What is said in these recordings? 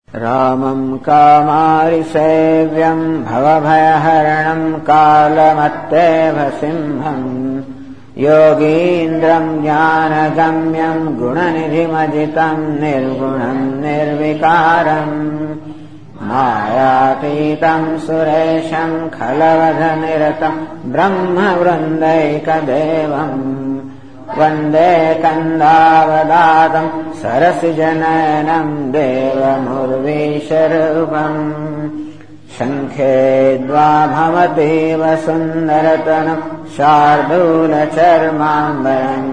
रामम् कामारिसेव्यम् भवभयहरणम् कालमत्तेव सिंहम् योगीन्द्रम् ज्ञानगम्यम् गुणनिधिमजितम् निर्गुणम् निर्विकारम् मायातीतम् सुरेशम् खलवधनिरतम् ब्रह्मवृन्दैकदेवम् वन्दे कन्दावदातम् सरसिजनयनम् देवमुर्वीशरूपम् शङ्खे द्वाभवतीव सुन्दरतनम् शार्दूलचर्माम्बरम्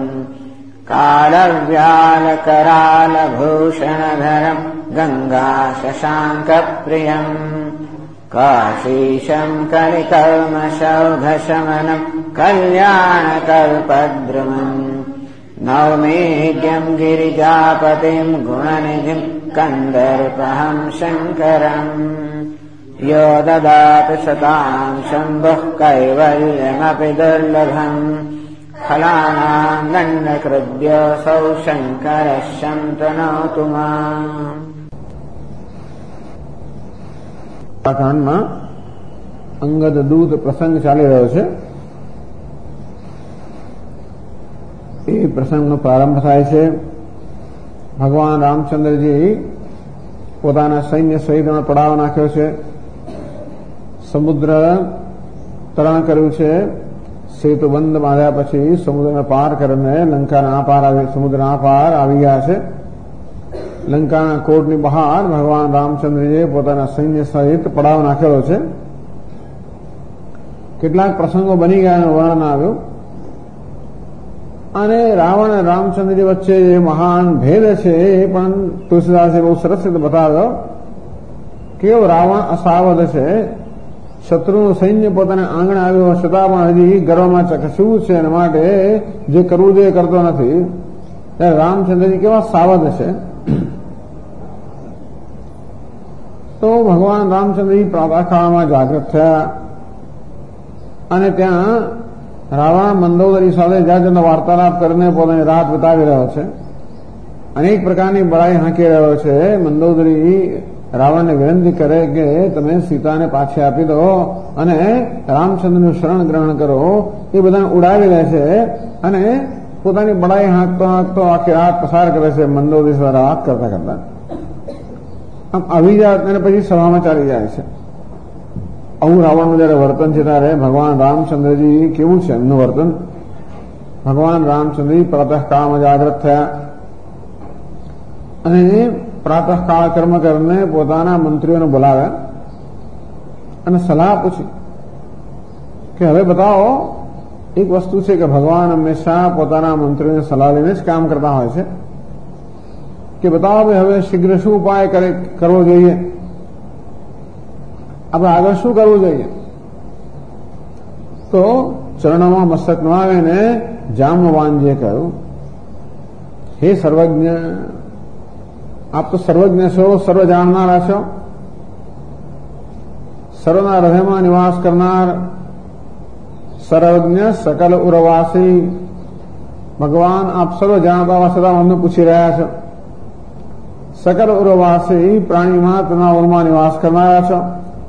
कालव्यालकरालभूषणधरम् गङ्गाशशाङ्कप्रियम् काशीशम् कलिकल्मषौघशमनम् कल्याणकल्पद्रुमम् नौमीड्यम् गिरिजापतिम् गुणनिधिम् कन्दर्पहम् शङ्करम् यो ददाति सताम् शम्भुः कैवल्यमपि दुर्लभम् फलानाम् दण्डकृद्योऽसौ शङ्करः शन्तनोतु माम्। આ કાંડમાં અંગદ દૂત પ્રસંગ ચાલી રહ્યો છે. એ પ્રસંગનો પ્રારંભ થાય છે. ભગવાન રામચંદ્રજી પોતાના સૈન્ય સહિત પડાવ નાખ્યો છે. સમુદ્ર તરણ કર્યું છે. સેતુ બંધ બાંધ્યા પછી સમુદ્રને પાર કરીને લંકાના આ પાર સમુદ્રના આ પાર આવી ગયા છે. લંકાના કોટની બહાર ભગવાન રામચંદ્રજીએ પોતાના સૈન્ય સહિત પડાવ નાખેલો છે. કેટલાક પ્રસંગો બની ગયા વર્ણન આવ્યું અને રાવણ અને રામચંદ્રજી વચ્ચે જે મહાન ભેદ છે એ પણ તુલસીદાસે બહુ સરસ રીતે બતાવ્યો કે રાવણ અસાવધ છે. શત્રુનું સૈન્ય પોતાના આંગણે આવ્યો છતાં પણ હજી ગર્વમાં ચકસવું છે અને માટે જે કરવું જોઈએ કરતો નથી. ત્યારે રામચંદ્રજી કેવા સાવધ છે. તો ભગવાન રામચંદ્રજી પ્રાતઃકાળમાં જાગૃત થયા અને ત્યાં રાવણ મંદોદરી સાથે જ્યાં વાર્તાલાપ કરીને પોતાની રાત વિતાવી રહ્યો છે. અનેક પ્રકારની બળાઈ હાંકી રહ્યો છે. મંદોદરી રાવણને વિનંતી કરે કે તમે સીતાને પાછી આપી દો અને રામચંદ્રનું શરણ ગ્રહણ કરો. એ બધાને ઉડાવી લે છે અને પોતાની બળાઈ હાંકતો હાંકતો આખી રાત પસાર કરે છે મંદોદરી સાથે વાત કરતા કરતા. આમ આવી જાત અને પછી સભામાં ચાલી જાય છે. આવું રાવણનું જયારે વર્તન છે ત્યારે ભગવાન રામચંદ્રજી કેવું છે એમનું વર્તન. ભગવાન રામચંદ્રજી પ્રાતઃકાળમાં જાગૃત થયા અને પ્રાતઃકાળ કર્મ કરીને પોતાના મંત્રીઓને બોલાવ્યા અને સલાહ પૂછી કે હવે બતાવો. એક વસ્તુ છે કે ભગવાન હંમેશા પોતાના મંત્રીઓને સલાહ લઈને જ કામ કરતા હોય છે કે બતાવો ભાઈ હવે શીઘ્ર શું ઉપાય કરવો જોઈએ, આપણે આગળ શું કરવું જોઈએ. તો ચરણોમાં મસ્તક નવાવીને જામવાનજીએ કહ્યું, હે સર્વજ્ઞ, આપ તો સર્વજ્ઞ છો, સર્વ જાણનારા છો, સર્વના હૃદયમાં નિવાસ કરનાર સર્વજ્ઞ સકલ ઉરવાસી ભગવાન, આપ સર્વ જાણતા હોવા છતાં અમને પૂછી રહ્યા છો. સકલ ઉરવાસી પ્રાણી માત્રના ઉરમાં નિવાસ કરનારા છો.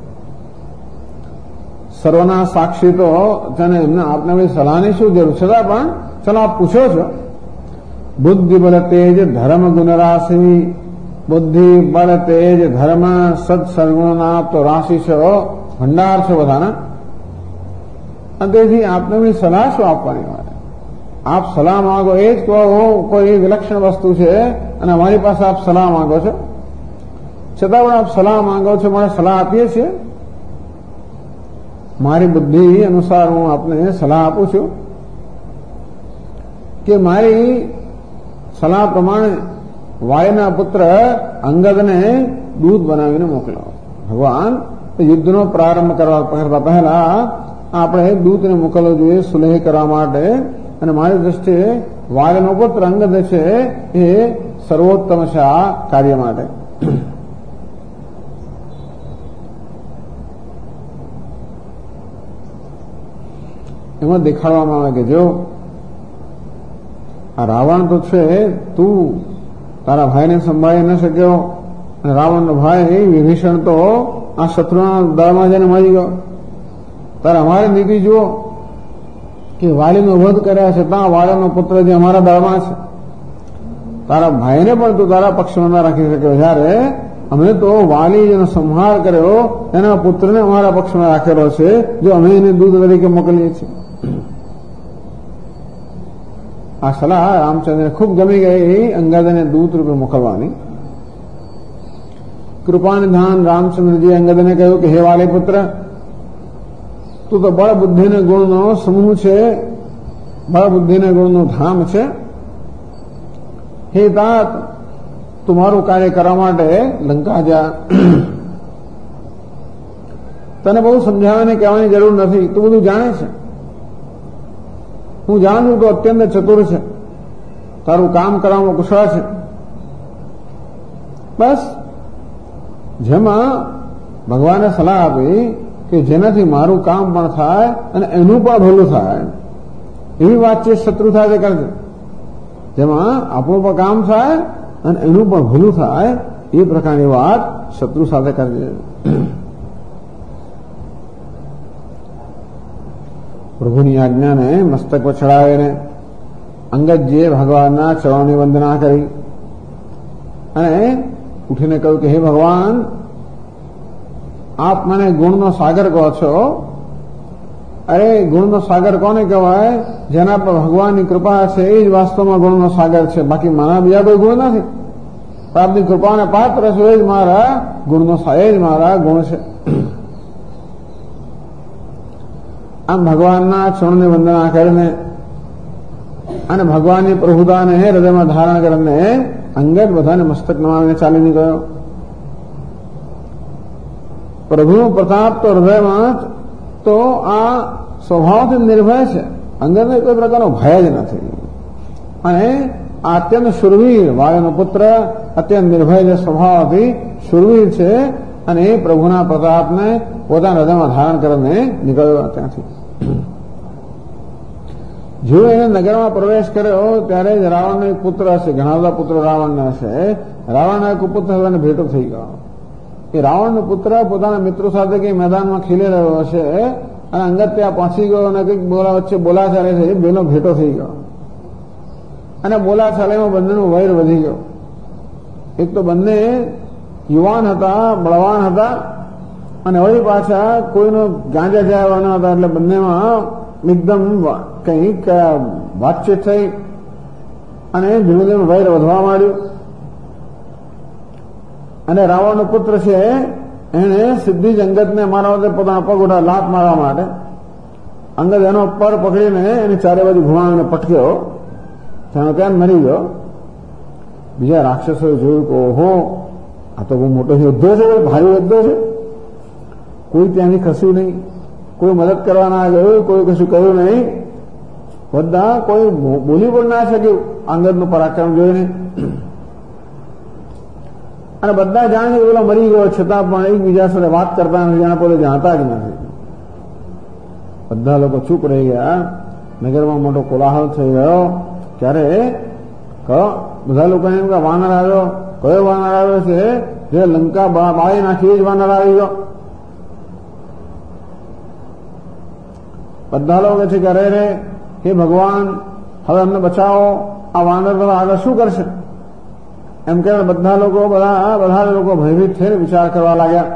સર્વના સાક્ષી તો જેને એમને આપને કોઈ સલાહની શું જરૂર, છતાં પણ ચલો આપ પૂછો છો. બુદ્ધિ બળ તેજ ધર્મ ગુણરાશિ, બુદ્ધિ બળ તેજ ધર્મ સત્સર્ગુણના આપ તો રાશિ છો, ભંડાર છો બધાના. અને તેથી આપને કોઈ સલાહ શું આપવાની હોય. આપ સલાહ માંગો એ જ કહો કોઈ વિલક્ષણ વસ્તુ છે અને અમારી પાસે આપ સલાહ માંગો છો, છતાં પણ આપ સલાહ માંગો છો, મને સલાહ આપીએ છીએ. મારી બુદ્ધિ અનુસાર હું આપને સલાહ આપું છું કે મારી સલાહ પ્રમાણે વાયુના પુત્ર અંગદને દૂત બનાવીને મોકલો. ભગવાન યુદ્ધનો પ્રારંભ કરતા પહેલા આપણે દૂતને મોકલવો જોઈએ સુલેહ કરવા માટે. અને મારી દ્રષ્ટિએ વાયુનો પુત્ર અંગદ છે એ સર્વોત્તમ છે આ કાર્ય માટે. એમાં દેખાડવામાં આવે કે જો આ રાવણ તો છે, તું તારા ભાઈને સંભાળી ન શક્યો રાવણનો ભાઈ વિભીષણ તો આ શત્રુના દળમાં જઈને મળી ગયો. ત્યારે અમારી નીતિ જુઓ કે વાલીનો વધ કર્યા છતાં વાલીનો પુત્ર જે અમારા દળમાં છે, તારા ભાઈને પણ તું તારા પક્ષમાં ના રાખી શકે. જ્યારે અમે તો વાલી જેનો સંહાર કર્યો એના પુત્રને અમારા પક્ષમાં રાખેલો છે, જો અમે એને દૂત તરીકે મોકલીએ છીએ. આ સલાહ રામચંદ્રને ખૂબ ગમી ગઈ, અંગદને દૂત રૂપે મોકલવાની. કૃપાનિધાન રામચંદ્રજી અંગદને કહ્યું કે હે વાલી પુત્ર, તું તો બળ બુદ્ધિના ગુણનો સમૂહ છે, બળ બુદ્ધિના ગુણનું ધામ છે. હે તાત, તું મારું કાર્ય કરવા માટે લંકા જા. તને બહુ સમજાવવાની કહેવાની જરૂર નથી, તું બધું જાણે છે. હું જાણું છું તો અત્યંત ચતુર છે, તારું કામ કરવામાં કુશળ છે. બસ જેમાં ભગવાને સલાહ આપી કે જેનાથી મારું કામ પણ થાય અને એનું પણ ભલું થાય, એવી વાતચીત શત્રુ સાથે કરજે. જેમાં આપણું પણ કામ થાય અને એનું પણ ભલું થાય, એ પ્રકારની વાત શત્રુ સાથે કરજે. પ્રભુની આજ્ઞાને મસ્તક પર ચડાવીને અંગદજીએ ભગવાનના ચરણોની વંદના કરી અને ઉઠીને કહ્યું કે હે ભગવાન, આપ મને ગુણનો સાગર કહો છો. અરે ગુણનો સાગર કોને કહેવાય? જેના પર ભગવાનની કૃપા છે એ જ વાસ્તવમાં ગુણનો સાગર છે, બાકી મારા બીજા કોઈ ગુણ નથી. આપની કૃપાને પાત્ર છે એ જ મારા ગુણનો, એ જ મારા ગુણ છે. આમ ભગવાનના ચરણની વંદના કરીને અને ભગવાનની પ્રભુતાને હૃદયમાં ધારણ કરીને અંગદ બધાને મસ્તક નમાવીને ચાલી નીકળ્યો. પ્રભુનો પ્રતાપ તો હૃદયમાં તો આ સ્વભાવથી નિર્ભય છે, અંગદને કોઈ પ્રકારનો ભય જ નથી. અને આ અત્યંત શુરવીર, વાલીનો પુત્ર અત્યંત નિર્ભય છે, સ્વભાવથી શુરવીર છે. અને એ પ્રભુના પ્રતાપને પોતાના હૃદયમાં ધારણ કરીને નીકળ્યો ત્યાંથી. જો એને નગરમાં પ્રવેશ કર્યો ત્યારે જ રાવણનો એક પુત્ર હશે, ઘણા બધા પુત્રો રાવણના હશે. રાવણના એક પુત્ર સાથે ભેટો થઈ ગયો. એ રાવણનો પુત્ર પોતાના મિત્રો સાથે કઈ મેદાનમાં ખેલી રહ્યો હશે અને અંગદ ત્યાં પહોંચી ગયો અને કંઈક વચ્ચે બોલાચાલી છે, એ બેનો ભેટો થઈ ગયો અને બોલાચાલીમાં બંનેનું વૈર વધી ગયો. એક તો બંને યુવાન હતા, બળવાન હતા અને વળી પાછા કોઈનો ગાંજા જવા ન હતા, એટલે બંનેમાં એકદમ કંઈક વાતચીત થઈ અને ધીમે ધીમે વૈર વધવા માંડ્યું. અને રાવણનો પુત્ર છે એને સીધી જ અંગદને મારવા માટે પોતાના પગ ઉઠા લાત મારવા માટે અંગદ એનો પર પકડીને એની ચારે બાજુ ઘુમાવીને પટક્યો, ત્યાં ત્યાં મરી ગયો. બીજા રાક્ષસોએ જોયું કે ઓહો, આ તો બહુ મોટો યોદ્ધો છે, ભારે યોદ્ધો છે. કોઈ ત્યાંથી ખસ્યું નહીં, કોઈ મદદ કરવા ના ગયું, કોઈ કશું કર્યું નહીં. બધા કોઈ બોલી પણ ના શક્યું અંગદનું પરાક્રમ જોઈને. અને બધા જાણે કે પેલો મરી ગયો છતાં પણ એકબીજા સાથે વાત કરતા નથી, જાણે પોતે જાણતા જ નથી. બધા લોકો ચૂપ રહી ગયા. નગરમાં મોટો કોલાહલ થઈ ગયો. ત્યારે બધા લોકો એમ કે વાનર આવ્યો. કયો વાનર આવ્યો છે? જે લંકા બાળી નાખી એ જ વાનર આવી ગયો. બધા લોકો છે કે અરે હે ભગવાન, હવે અમને બચાવો, આ વાનર આગળ શું કરશે? એમ કે બધા લોકો ભયભીત થઈને વિચાર કરવા લાગ્યા.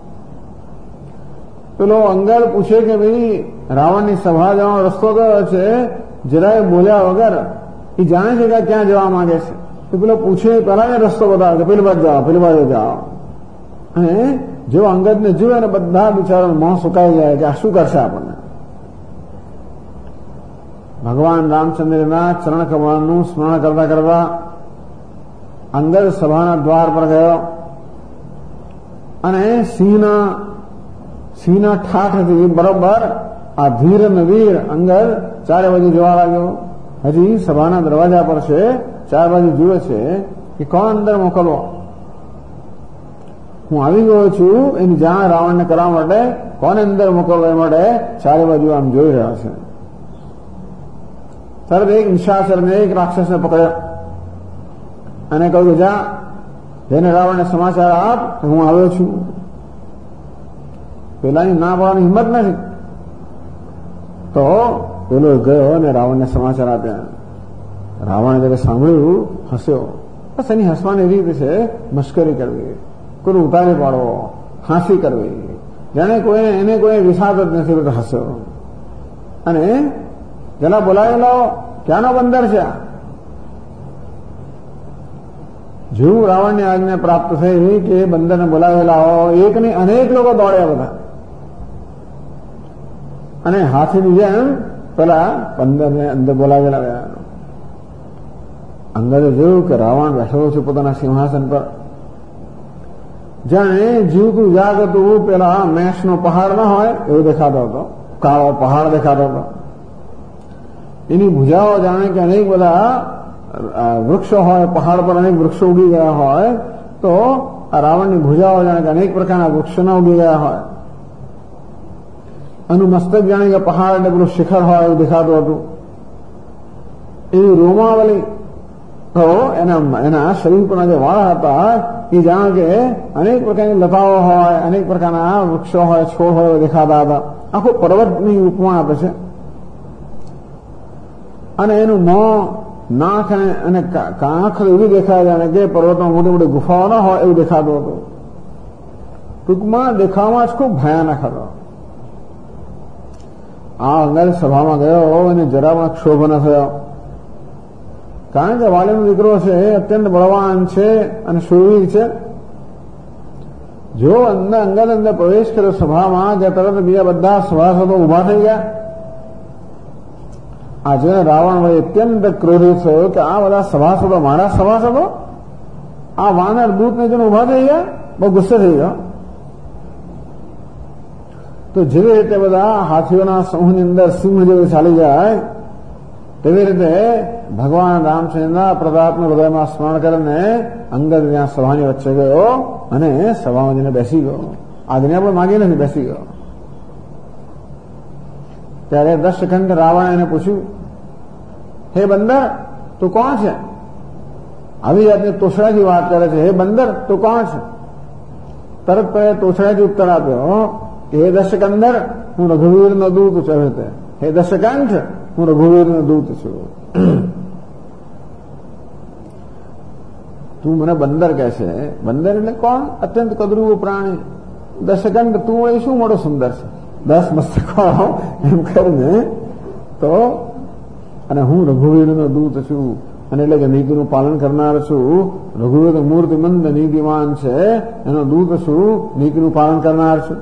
પેલો અંગદ પૂછે કે ભાઈ રાવણની સભા જવાનો રસ્તો કયો છે? જરાય બોલ્યા વગર એ જાણે છે કે ક્યાં જવા માંગે છે. તો પેલો પૂછે પેલા ને રસ્તો બતાવે કે પેલી બાજુ જાઓ, પેલી બાજુ જાઓ. અને જો અંગદને જુએ અને બધા બિચારાનું મોં સુકાઈ જાય કે આ શું કરશે આપણને. ભગવાન રામચંદ્રના ચરણ કમળનું સ્મરણ કરતા કરતા અંગદ સભાના દ્વાર પર ગયો અને સિંહના ઠાઠથી બરોબર આ ધીર અને વીર અંગદ ચારે બાજુ જોવા લાગ્યો. હજી સભાના દરવાજા પર છે, ચાર બાજુ જુએ છે કે કોણ અંદર મોકલવો. હું આવી ગયો છું એની જાણ રાવણને કરવા માટે કોને અંદર મોકલવા એ માટે ચારે બાજુ આમ જોઈ રહ્યા છે. તરત એક નિશાચરને એક રાક્ષસને પકડ્યો અને કહ્યું જા જેને રાવણને સમાચાર આપ હું આવ્યો છું. પેલાની ના પાડવાની હિંમત નથી. તો પેલો ગયો અને રાવણને સમાચાર આપ્યા. રાવણે જયારે સાંભળ્યું હસ્યો. બસ એની હસવાની રીત છે મશ્કરી કરવી, કોઈ ઉતારી પાડવો, હાંસી કરવી, જાણે એને કોઈ વિષાદ જ નથી. બધો હસ્યો અને જેના બોલાવેલો ક્યાંનો બંદર છે. જેવું રાવણની આજ્ઞા પ્રાપ્ત થઈ કે બંદરને બોલાવેલા એક નહીં અનેક લોકો દોડ્યા બધા અને હાથીની જેમ પેલા બંદરને અંદર બોલાવેલા ગયા. અંગદે જોયું કે રાવણ બેઠો છે પોતાના સિંહાસન પર. જાણે જીવતું જાગતું પેલા મેષનો પહાડ ના હોય એવું દેખાતો હતો. કાળો પહાડ દેખાતો હતો. એની ભુજાઓ જાણે કે અનેક બધા વૃક્ષો હોય, પહાડ પર અનેક વૃક્ષો ઉગી ગયા હોય તો આ રાવણની ભુજાઓ જાણે કે અનેક પ્રકારના વૃક્ષોના ઉગી ગયા હોય. એનું મસ્તક જાણે કે પહાડ એટલે પેલું શિખર હોય એવું દેખાતું હતું. એવી રોમાવલી તો એના શરીર પરના જે વાળ હતા એ જાણે કે અનેક પ્રકારની લતાઓ હોય, અનેક પ્રકારના વૃક્ષો હોય, છોડ હોય દેખાતા હતા. આખો પર્વતની ઉપમા આપે છે. અને એનું મોં, નાક અને કાંખ એવી દેખાય જાણે કે પર્વતમાં મોટી મોટી ગુફાઓ ના હોય એવું દેખાતું હતું. ટૂંકમાં દેખાવામાં જ ખૂબ ભયાનક હતો. આ અંગદ સભામાં ગયો અને જરા પણ ક્ષોભ ન થયો. કારણ કે વાલીનો દીકરો છે એ અત્યંત બળવાન છે અને શૂરવીર છે. જો અંગદ અંદર પ્રવેશ કર્યો સભામાં કે તરત બીજા બધા સભાસદો ઉભા થઈ ગયા. આજે રાવણ ભાઈ અત્યંત ક્રોધિત થયો કે આ બધા સભાસદો મારા સભાસદો, આ વાનર દૂતને જોઈને ઉભા થઈ ગયા. બહુ ગુસ્સે થઈ ગયો. તો જેવી રીતે બધા હાથીઓના સમૂહની અંદર સિંહ જેવું ચાલી જાય તેવી રીતે ભગવાન રામચંદ્રના પ્રતાપનું હૃદયમાં સ્મરણ કરીને અંગદ ત્યાં સભાની વચ્ચે ગયો અને સભામાં જઈને બેસી ગયો. આજ્ઞા પણ માગી નથી, બેસી ગયો. ત્યારે દશકંઠ રાવણે એને પૂછ્યું, હે બંદર તું કોણ છે? આવી જાતની તોછડાથી વાત કરે છે. હે બંદર તું કોણ છે? તરત તોછડાથી ઉત્તર આપ્યો કે હે દશકંદર હું રઘુવીરનો દૂત છું. હે દશકંઠ હું રઘુવીરનો દૂત છું. તું મને બંદર કહે છે. બંદર એટલે કોણ? અત્યંત કદરૂપ પ્રાણી. દશકંઠ તું એ શું મોટો સુંદર છે, 10 મસ્તકો એમ કરીને તો અને હું રઘુવીરનો દૂત છું અને એટલે કે નીતિનું પાલન કરનાર છું. રઘુવીર મૂર્તિમંદ નીતિમાન છે, એનો દૂત છું, નીતિનું પાલન કરનાર છું.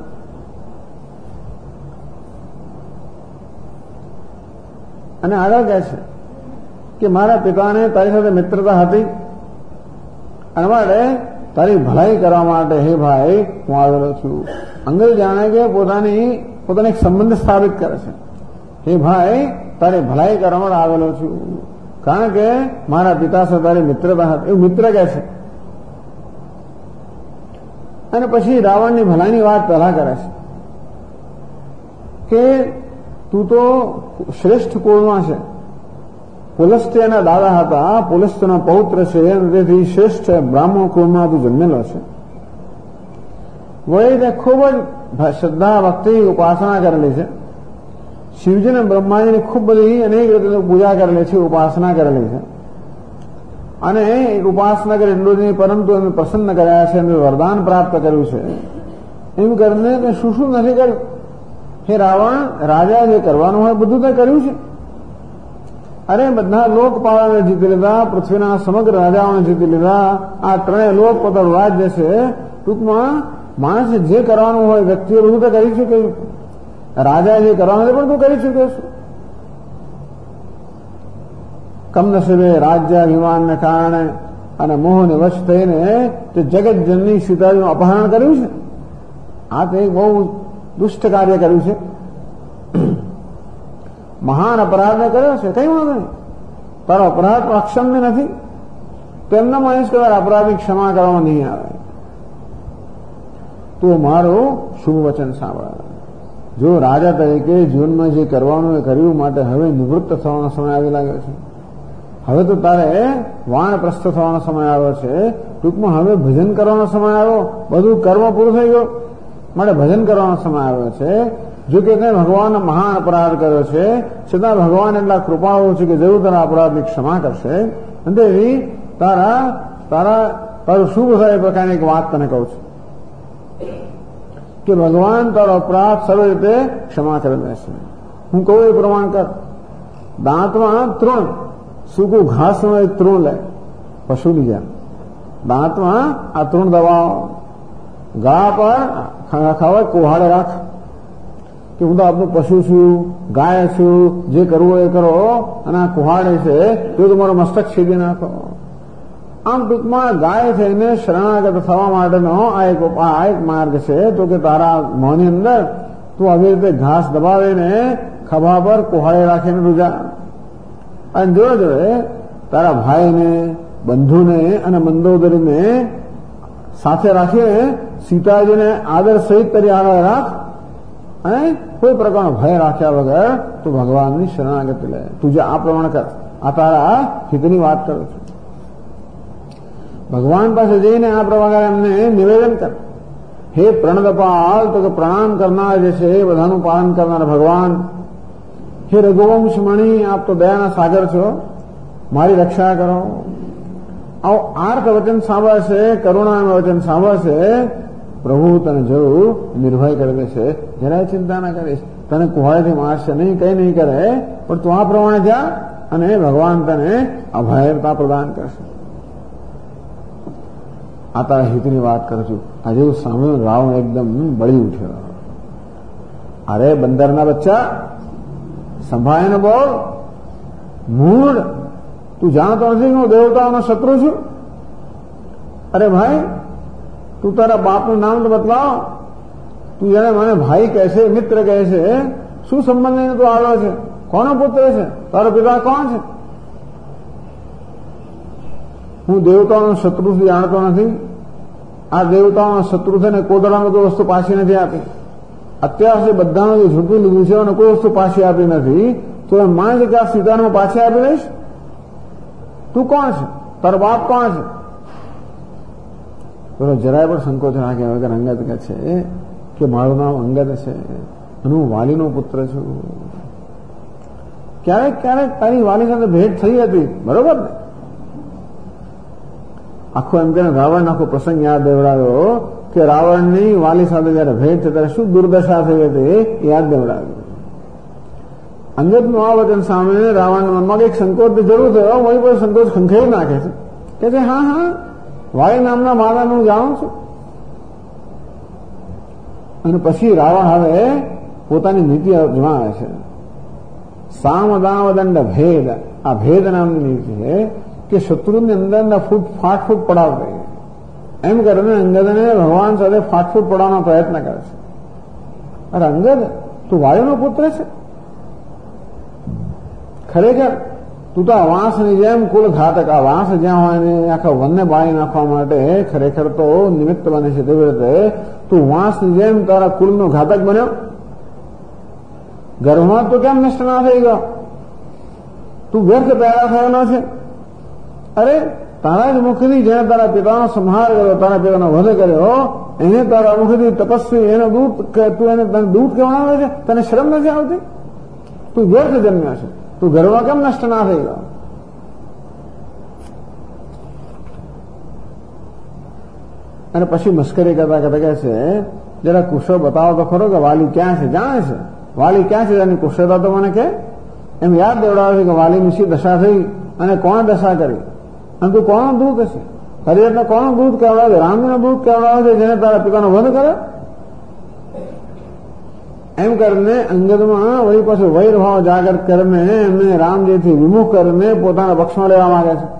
અને આગળ કહે છે કે મારા પિતાને તારી સાથે મિત્રતા હતી અને માટે તારી ભલાઈ કરવા માટે હે ભાઈ હું આવેલો છું. અંગદ જાણે કે પોતાને એક સંબંધ સ્થાપિત કરે છે. હે ભાઈ તારી ભલાઈ કરવા માટે આવેલો છું, કારણ કે મારા પિતા સાથે તારી મિત્રતા હતી એવું મિત્ર કહે છે. અને પછી રાવણની ભલાઈની વાત પહેલા કરે છે કે તું તો શ્રેષ્ઠ કુળમાં છે. પુલસ્ત્યના દાદા હતા, પુલસ્ત્યનો પૌત્ર છે અને તેથી શ્રેષ્ઠ બ્રાહ્મણ કુળમાં તું જન્મેલો છે. વળી ખૂબ જ શ્રદ્ધા ભક્તિ ઉપાસના કરેલી છે. શિવજી અને બ્રહ્માજીની ખૂબ બધી અનેક રીતે પૂજા કરેલી છે, ઉપાસના કરેલી છે. અને ઉપાસના કરી એટલું જ નહીં પરંતુ એમને પ્રસન્ન કર્યા છે, એમને વરદાન પ્રાપ્ત કર્યું છે. એમ કરીને તે શું શું નથી કર્યું. હે રાવણ, રાજા જે કરવાનું હોય બધું તે કર્યું છે. અરે બધા લોકપાળાને જીતી લીધા, પૃથ્વીના સમગ્ર રાજાઓને જીતી લીધા. આ ત્રણેય લોક પોતાનું રાજ્ય છે. ટૂંકમાં માણસે જે કરવાનું હોય વ્યક્તિએ બધું તો કરી ચૂક્યું. રાજા જે કરવાનું પણ તું કરી ચૂક્યો છું. કમનસીબે રાજ્ય અભિમાનને કારણે અને મોહને વશ થઈને તે જગત જનની સીતાજીનું અપહરણ કર્યું છે. આ તો એક બહુ દુષ્ટ કાર્ય કર્યું છે. મહાન અપરાધને કર્યો છે. કઈ વાંધો નહીં, તારો અપરાધ અક્ષમ્ય નથી. તેમના માણસ કે અપરાધની ક્ષમા કરવામાં નહીં આવે. તો મારું શુભ વચન સાંભળ. જો રાજા તરીકે જીવનમાં જે કરવાનું એ કર્યું, માટે હવે નિવૃત્ત થવાનો સમય આવી લાગ્યો છે. હવે તો તારે વાણપ્રસ્થ થવાનો સમય આવ્યો છે. ટૂંકમાં હવે ભજન કરવાનો સમય આવ્યો, બધું કર્મ પૂરું થઈ ગયું, માટે ભજન કરવાનો સમય આવ્યો છે. જો કે તે ભગવાન મહાન અપરાધ કર્યો છે, છતાં ભગવાન એટલા કૃપાળુ છે કે જરૂર તારા અપરાધની ક્ષમા કરશે. અને એવી તારું શુભ થાય એ પ્રકારની એક વાત તને કહું છું કે ભગવાન તારો અપરાધ સર્વ રીતે ક્ષમા કરી દેશે. હું કહું એ પ્રમાણ કર. દાંતમાં તૃણ, સૂકું ઘાસનું એક તૃણ લે, પશુની જેમ દાંતમાં આ તૃણ દબાવો, ગળા પર ખાવા કુહાડે રાખ કે હું તો આપનું પશુ છું, ગાય છું, જે કરવું એ કરો, અને આ કુહાડે છે તો તમારો મસ્તક છેદી નાખો. આમ ટૂંકમાં ગાય થઈને શરણાગત થવા માટેનો આ એક માર્ગ છે. તો કે તારા મોંની અંદર તું આવી રીતે ઘાસ દબાવીને ખભા પર કુહાડે રાખીને રૂજા. અને જોડે જોડે તારા ભાઈને, બંધુને અને મંદોદરીને સાથે રાખીને સીતાજીને આદર સહિત તરી આગળ રાખ, અને કોઈ પ્રકારનો ભય રાખ્યા વગર તું ભગવાનની શરણાગતિ લે. તું જે આ પ્રમાણે કર. આ તારા હિતની વાત કરું છું. ભગવાન પાસે જઈને આ પ્રમાણે એમને નિવેદન કર. હે પ્રણદપાલ, તો કે પ્રણામ કરનાર જે છે એ બધાનું પાલન કરનાર ભગવાન. હે રઘુવંશ મણી, આપ તો દયાના સાગર છો, મારી રક્ષા કરો. આવું આર્ત વચન સાંભળશે, કરુણાનું વચન સાંભળશે, પ્રભુ તને જરૂર નિર્ભય કરી દેશે. જરાય ચિંતા ના કરીશ. તને કુહાડેથી મારશે નહીં, કઈ નહીં કરે, પણ તું આ પ્રમાણે જા અને ભગવાન તને અભયતા પ્રદાન કરશે. આ તારા હિતની વાત કરું છું. આજે હું સાંભળ્યું, રાવણ એકદમ બળી ઉઠ્યો. અરે બંદરના બચ્ચા, સંભાળીને બોલ. મૂળ, તું જાણતો નથી હું દેવતાઓનો શત્રુ છું? અરે ભાઈ, તું તારા બાપનું નામ તો બતલાવ. તું જાણે મને ભાઈ કહે છે, મિત્ર કહે છે, શું સંબંધ લઈને તું આવ્યો છે? કોનો પુત્ર છે? તારો પિતા કોણ છે? હું દેવતાઓનો શત્રુ જાણતો નથી. આ દેવતાઓનો શત્રુ છે ને કોદળાનો કોઈ વસ્તુ પાછી નથી આપી. અત્યાર સુધી બધાનું જે ઝૂંટવી લીધું છે અને કોઈ વસ્તુ પાછી આપી નથી. તો એમ માને છે કે આ સીતાને પાછી આપી દઈશ? તું કોણ છે? તારો બાપ કોણ છે? તો જરાય પણ સંકોચ રાખ્યા વગર અંગદ કહે છે કે મારું નામ અંગદ છે અને હું વાલીનો પુત્ર છું. ક્યારેક ક્યારેક તારી વાલી સાથે ભેટ થઈ હતી, બરોબર ને? આખો એમ કે રાવણ આખો પ્રસંગ યાદ દેવડાવ્યો કે રાવણની વાલી સાથે જયારે ભેટ છે ત્યારે શું દુર્દશા થઈ હતી એ યાદ દેવડાવ્યો. અંગદનું આ વચન સામે રાવણના મનમાં એક સંકોચની જરૂર થયો. વહી કોઈ સંકોચ ખંખેરી નાખે છે કે છે હા હા, વાલી નામના માતાને હું જાણું છું. અને પછી રાવણ હવે પોતાની નીતિ જણાવે છે. સામ દામ દંડ ભેદ, આ ભેદ નામની નીતિ છે કે શત્રુની અંદરના ફાટફૂટ પડાવશે. એમ કરીને અંગદને ભગવાન સાથે ફાટફૂટ પડાવવાનો પ્રયત્ન કરે છે. અરે અંગદ, તું વાયુનો પુત્ર છે? ખરેખર તું તો આ વાંસની જેમ કુલ ઘાતક. આ વાંસ જ્યાં હોય ને આખા વનને બાળી નાખવા માટે ખરેખર તો નિમિત્ત બને છે. તેવી રીતે તું વાંસની જેમ તારા કુલનો ઘાતક બન્યો. ગર્ભમાં તો કેમ નષ્ટ ના થઈ ગયો? તું વ્યર્થ પેદા થયેલો છે. અરે તારા જ મુખથી જેને તારા પિતાનો સંહાર કર્યો, તારા પિતાનો વધ કર્યો, એને તારા મુખથી તપસ્વી એનો દૂત, તું એને તને દૂત કહેવાનો છે? તને શરમ નથી આવતી? તું વ્યર્થ જન્મ્યો છે. તું ગર્ભમાં કેમ નષ્ટ ના થઈ ગયો? અને પછી મસ્કરી કરતા કરતા કહે છે જરા કુશળ બતાવો તો ખરો કે વાલી ક્યાં છે? જાણે છે વાલી ક્યાં છે, એની કુશળતા તો મને કે. એમ યાદ દેવડાવે છે કે વાલીની શી દશા થઈ અને કોણ દશા કરી, અને તું કોનો દૂત હશે? હરિહરને કોનો દૂત કહેવાય? રામનો દૂત કહેવાય છે જેને તારા પિતાનો વધ કર્યો. એમ કરીને અંગદમાં વળી પાછું વૈરભાવ જાગૃત કરીને એમને રામજીથી વિમુખ કરીને પોતાના પક્ષમાં લેવા માંગે છે.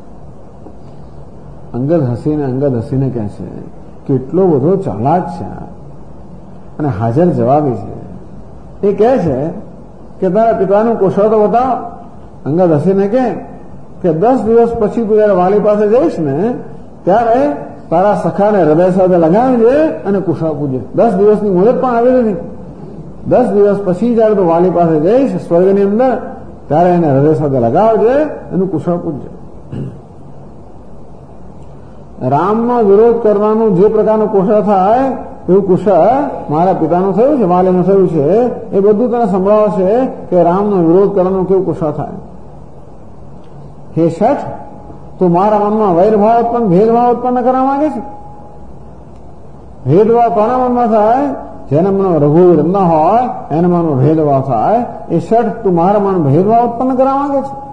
અંગદ હસીને કહે છે કેટલો બધો ચાલાક છે અને હાજર જવાબી છે. એ કહે છે કે તારા પિતાનું કુશળ તો બતાવો. અંગદ હસીને કે 10 દિવસ પછી તું જયારે વાલી પાસે જઈશ ને ત્યારે તારા સખાને હૃદય સાથે લગાવજે અને કુશળ પૂજે. 10 દિવસની મુદત પણ આવી નથી. 10 દિવસ પછી જયારે તું વાલી પાસે જઈશ સ્વર્ગની અંદર ત્યારે એને હૃદય સાથે લગાવજે, એનું કુશળ પૂજે. રામનો વિરોધ કરવાનું જે પ્રકારનું કુશળ થાય એવું કુશળ મારા પિતાનું થયું છે, વાલીનું થયું છે. એ બધું તને સંભળાવશે કે રામનો વિરોધ કરવાનું કેવું કુશળ થાય. હે શઠ, તું મારા મનમાં વૈરભાવ ઉત્પન્ન, ભેદભાવ ઉત્પન્ન કરવા માંગે છે. ભેદભાવ કોના મનમાં થાય? જેના મનમાં રઘુવીર ન હોય એના મનમાં ભેદભાવ થાય. એ શઠ, તું મારા મનમાં ભેદભાવ ઉત્પન્ન કરવા માંગે છે.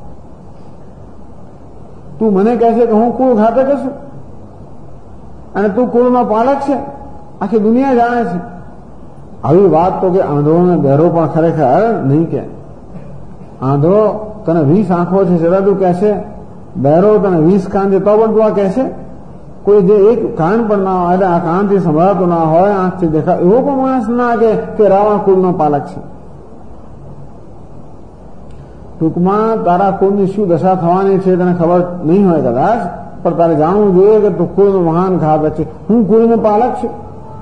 તું મને કહે છે કે હું કુળ ઘાતક છું અને તું કુળનો પાલક છે, આખી દુનિયા જાણે છે. આવી વાત તો કે આંધળો ને બહેરો પણ ખરેખર નહીં કે. આંધળો તને 20 આંખો છે છતાં તું કહે છે, બહેરો તને 20 કાન છે તો પણ તું આ કહે છે. કોઈ જે એક કાન પણ ના હોય, આ કાનથી સંભળાતો ના હોય, આંખથી દેખાય એવો પણ માણસ ના કે રાવણ કુળનો પાલક છે. ટૂંકમાં તારા કુળની શું દશા થવાની છે તને ખબર નહીં હોય કદાચ, પણ તારે જાણવું જોઈએ કે તું કુળનો મહાન ઘાતક છે. હું કુળનો પાલક છું.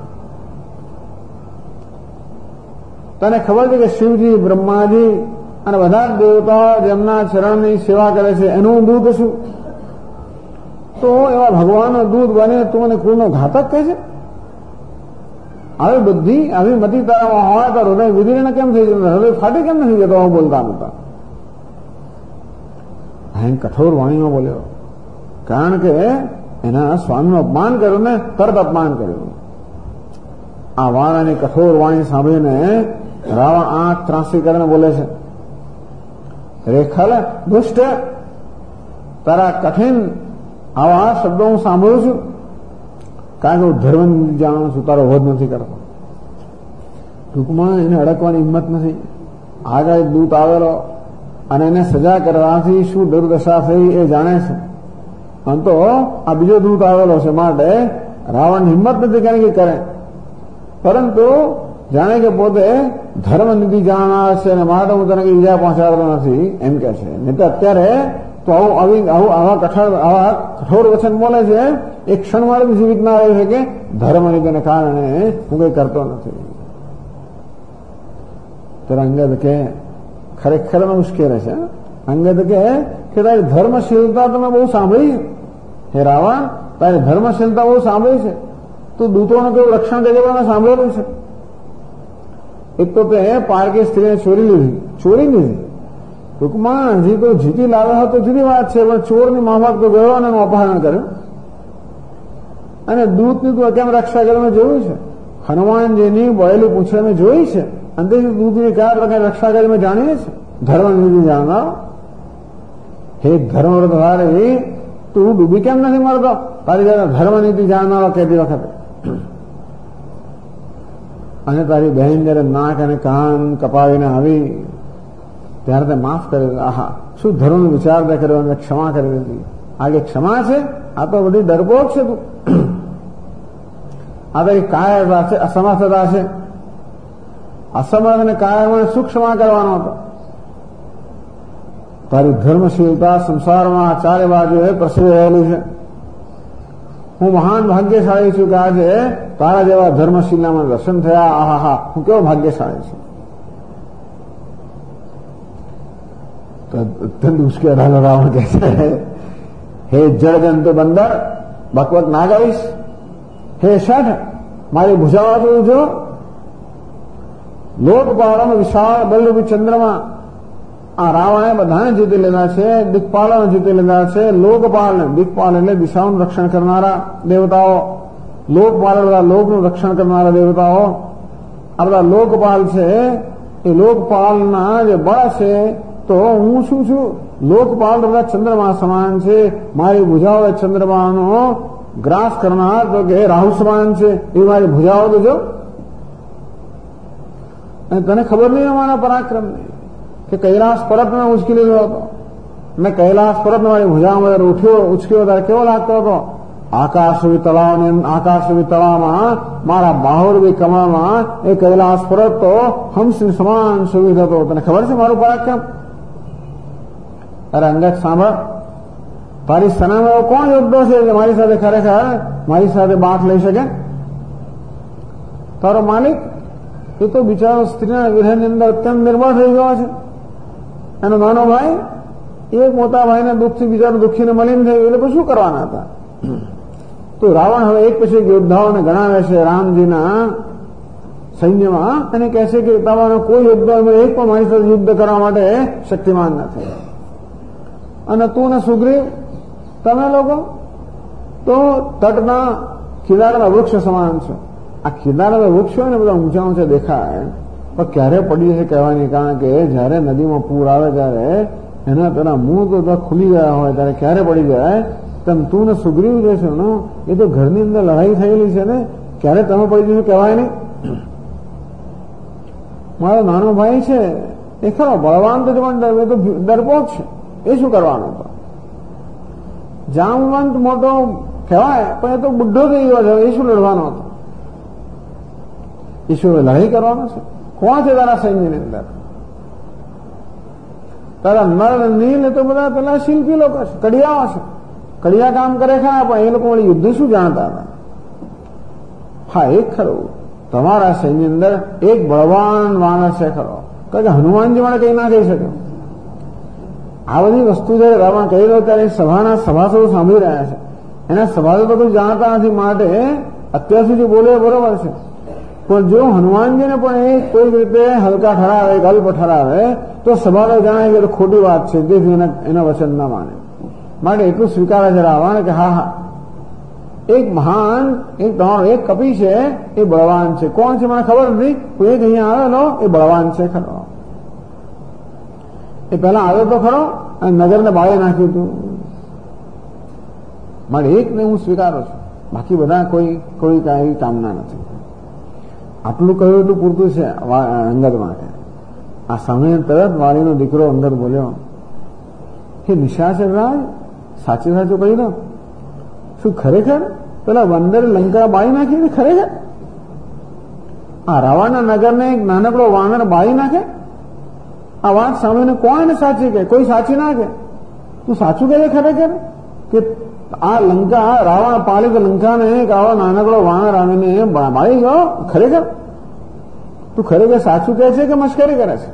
તને ખબર છે કે શિવજી, બ્રહ્માજી અને બધા જ દેવતાઓ જેમના ચરણની સેવા કરે છે એનું હું દૂત છું. તો એવા ભગવાનનો દૂત બને તું મને કુળનો ઘાતક કહે છે? આવી બધી આવી મતિ તારામાં હોય તો હૃદય વિદીર્ણ કેમ થઈ જતું? હૃદય ફાટી કેમ નથી જતો આવું બોલતા નતા? કઠોર વાણીમાં બોલ્યો, કારણ કે એના સ્વામીનું અપમાન કર્યું ને, તરત અપમાન કર્યું. આ વાળાની કઠોર વાણી સાંભળીને રાવણ આંખ ત્રાસી કરીને બોલે છે, રેખલ દુષ્ટ, તારા કઠિન આવા શબ્દો હું સાંભળું છું, કારણ કે હું ધર્મ જાણું છું, તારો વધ નથી કરતો. ટૂંકમાં એને અડકવાની હિંમત નથી. આગળ દૂત આવેલો અને એને સજા કરવાથી શું દુર્દશા થઈ એ જાણે છે. આમ તો આ બીજો દૂત આવેલો છે માટે રાવણ હિંમત નથી કરી કે કરે, પરંતુ જાણે કે પોતે ધર્મનીતિ જાણનાર છે અને માટે હું તને ઈજા પહોંચાડતો નથી એમ કે છે. નહીં તો અત્યારે તો આવા કઠોર વચન બોલે છે, એક ક્ષણ માટે જીવિત ના રહી શકે. ધર્મનીતિને કારણે હું કઈ કરતો નથી. ત્યારે અંગદ કે ખરેખર મુશ્કેલ છે. અંગદ કે તારી ધર્મશીલતા તમે બહુ સાંભળી છે. હે રાવણ, તારી ધર્મશીલતા બહુ સાંભળી છે. તું દૂતોનું કેવું રક્ષણ કરે પણ સાંભળેલું છે. એક તો તે પારકી સ્ત્રીને ચોરી લીધી. ટૂંકમાં હજી તો જીતી લાવ્યો હતો જુદી વાત છે, પણ ચોરની માફક તો ગયો અને એનું અપહરણ કર્યું. અને દૂતની તું કેમ રક્ષા કરી મેં જોયું છે. હનુમાનજીની બળેલી પૂંછડી મેં જોઈ છે. અંતેથી દૂતની કયા પ્રકારે રક્ષા કરી મેં જાણીએ છે. ધર્મનીતિ જાણનાર, હે ધર્મવ્રતધારી, તું ડૂબી કેમ નથી મરતો? તારી ધર્મનીતિ જાણનારો કહેતી વખતે. અને તારી બહેન જયારે નાક અને કાન કપાવીને આવી ત્યારે તે માફ કરી. આહા, શું ધર્મનો વિચાર તે કર્યો અને ક્ષમા કરી દીધી. આગે ક્ષમા છે? આ તો બધી ડરપોક છે તું. આ તારી કાયરતા છે, અસમર્થતા છે. અસમર્થ અને કાયરમાં શું ક્ષમા કરવાનો હતો? તારી ધર્મશીલતા સંસારમાં ચારે બાજુએ પ્રસરી રહેલી છે. હું મહાન ભાગ્યશાળી છું કે આજે તારા જેવા ધર્મશીલના મને દર્શન થયા. આહા, હું કેવો ભાગ્યશાળી છું. તો અત્યંત ઉશ્કેરાયેલો રાવણ કહે છે, હે જળજંતુ બંદર, બકવક ના ગાઈશ. હે શઠ, મારી ભુજાઓ જો. લોકપાલનો વિશાળ બલરૂપી ચંદ્રમાં આ રાવણે બધાને જીતી લીધા છે. દિક્પાલને જીતી લીધા છે. લોકપાલને, દિક્પાલ એટલે દિશાઓનું રક્ષણ કરનારા દેવતાઓ, લોકપાલ બધા લોકનું રક્ષણ કરનારા દેવતાઓ. આ બધા લોકપાલ છે. એ લોકપાલના જે બળ છે, તો હું શું છું? લોકપાલ બધા ચંદ્રમા સમાન છે. મારી ભુજાઓ ચંદ્રમાનો ગ્રાસ કરનાર તો કે રાહુ સમાન છે. એ મારી ભુજાઓ તો જો. અને તને ખબર નહીં અમારા પરાક્રમની કે કૈલાસ પર્વતને ઉચકી લીધો હતો. મેં કૈલાસ પર્વત મારી ભુજામાં ઉચક્યો ત્યારે કેવો લાગતો હતો? આકાશરૂપી તળાવમાં મારા બાહુરૂપી કમળમાં એ કૈલાસ પર્વત તો હંસની સમાન શોભિત હતો. તને ખબર છે મારું પરાક્રમ? અરે અંગત સાંભળ, તારી સનામાં કોણ યોદ્ધો છે જે મારી સાથે ખરેખર મારી સાથે બાથ લઈ શકે? તારો માલિક એ તો બિચારો સ્ત્રીના વિરહની અંદર અત્યંત નિર્ભર થઈ ગયો છે. એનો નાનો ભાઈ એક મોટા ભાઈને દુઃખથી બિચારો દુઃખીને મલિન થયું એટલે શું કરવાના હતા? તો રાવણ હવે એક પછી યોદ્ધાઓને ગણાવે છે રામજીના સૈન્યમાં અને કહે છે કે તમારા કોઈ યોદ્ધા એક પણ મારી સાથે યુદ્ધ કરવા માટે શક્તિમાન નથી. અને તું ને સુગ્રીવ તમે લોકો તો તટના ખીલાડાના વૃક્ષ સમાન છે. આ ખીલાડાના વૃક્ષ હોય ને બધા ઊંચા ઊંચા દેખાય પણ ક્યારે પડી છે કહેવાની, કારણ કે જયારે નદીમાં પૂર આવે ત્યારે એના પેલા મુંહ તો ખુલી ગયા હોય ત્યારે ક્યારે પડી જાય. તેમ તું ને સુગ્રીવ જે છે ને એ તો ઘરની અંદર લડાઈ થયેલી છે ને, ક્યારે તમે પડી જશો કહેવાય નહીં. મારો નાનો ભાઈ છે એ ખરો બળવાન તો ડરપોક છે, એ શું કરવાનું હતો. જામવંત મોટો કહેવાય પણ એ તો બુઢો થઈ ગયો છે, એ શું લડવાનો હતો. એ શું લડાઈ કરવાનો છે. કોણ છે તારા સૈન્યની અંદર? તારા નર નીલ તો બધા પેલા શિલ્પી લોકો છે, કડિયાઓ છે, કડિયા કામ કરે ખરા પણ એ લોકો યુદ્ધ શું જાણતા હતા. હા એક ખરું તમારા સૈન્ય અંદર એક બળવાન વાનર છે ખરો, કારણ કે હનુમાનજી મને કઈ ના કહી શક્યો. આ બધી વસ્તુ જયારે રાવણ કહી રહ્યો ત્યારે સભાસદો સાંભળી રહ્યા છે. એના સભાસદો કોઈ જાણતા નથી, માટે અત્યાર સુધી બોલે બરોબર છે. પણ જો હનુમાનજીને પણ એ કોઈ રીતે હલકા ઠરાવે, ગલ્પ ઠરાવે તો સભાસદો જાણે કે ખોટી વાત છે, તેથી એના વચન ના માને. માટે એટલું સ્વીકારે છે રાવણ કે હા હા એક મહાન એક કપી છે, એ બળવાન છે. કોણ છે મને ખબર નથી, કોઈ એક અહીંયા આવેલો એ બળવાન છે ખરો. એ પહેલા આવ્યો તો ખરો અને નગરને બાળી નાખ્યું હતું. મારે એકને હું સ્વીકારું છું, બાકી બધા કોઈ કાંઈ કામના નથી. આટલું કહ્યું એટલું પૂરતું છે અંગદ માટે. આ સામે તરત વાલીનો દીકરો અંગદ બોલ્યો કે નિશાચર રાજ સાચે સાચું કહી દો, શું ખરેખર પેલા વંદરે લંકા બાળી નાખી? ખરેખર આ રાવણના નગરને એક નાનકડો વાનર બાળી નાખે? આ વાત સામેને કોણ એને સાચી કે? કોઈ સાચી ના કે. તું સાચું કહે ખરેખર કે આ લંકા રાવણ પાલિત લંકાને એક આવો નાનકડો વાનર આવીને બાળી ગયો? ખરેખર તું ખરેખર સાચું કહે છે કે મશ્કરી કરે છે?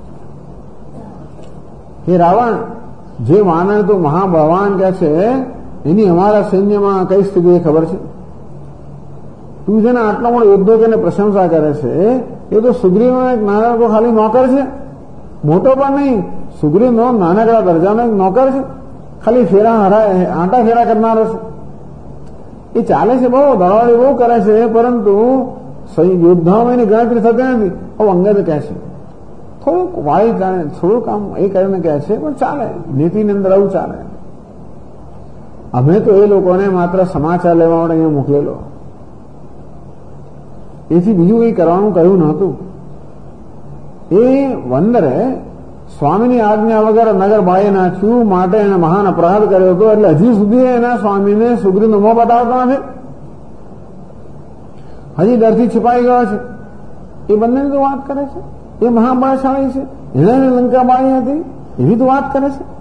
હે રાવણ, જે વાનર તું મહાબળવાન કહે છે એની અમારા સૈન્યમાં કઈ સ્થિતિ ખબર છે? તું જેને આટલા મોટો યુદ્ધો કરીને પ્રશંસા કરે છે એ તો સુગ્રીવનો એક નાનકડો ખાલી નોકર છે, મોટો પણ નહીં. સુગ્રીવનો નાનકડા દરજાનો એક નોકર છે, ખાલી આંટા ફેરા કરનારો છે. એ ચાલે છે બહુ દળાવડી બહુ કરે છે, પરંતુ યોદ્ધાઓમાં એની ગણતરી થતી નથી. હવે અંગદ કહે છે થોડુંક વાળી જાણે, થોડુંક આમ એ કરીને કહે છે પણ ચાલે, નીતિની અંદર આવું ચાલે. અમે તો એ લોકોને માત્ર સમાચાર લેવા માટે અહીંયા મોકલેલો, એથી બીજું કંઈ કરવાનું કહ્યું નહોતું. એ વંદરે સ્વામીની આજ્ઞા વગર નગર બાળી નાખ્યું, માટે એને મહાન અપરાધ કર્યો હતો. એટલે હજી સુધી એના સ્વામીને સુગ્રીવનો મોં બતાવતો નથી, હજી ડરથી છુપાઈ ગયો છે. એ બંનેની તો વાત કરે છે, એ મહાબળશાળી છે, એને લંકા બાળી હતી એવી તો વાત કરે છે.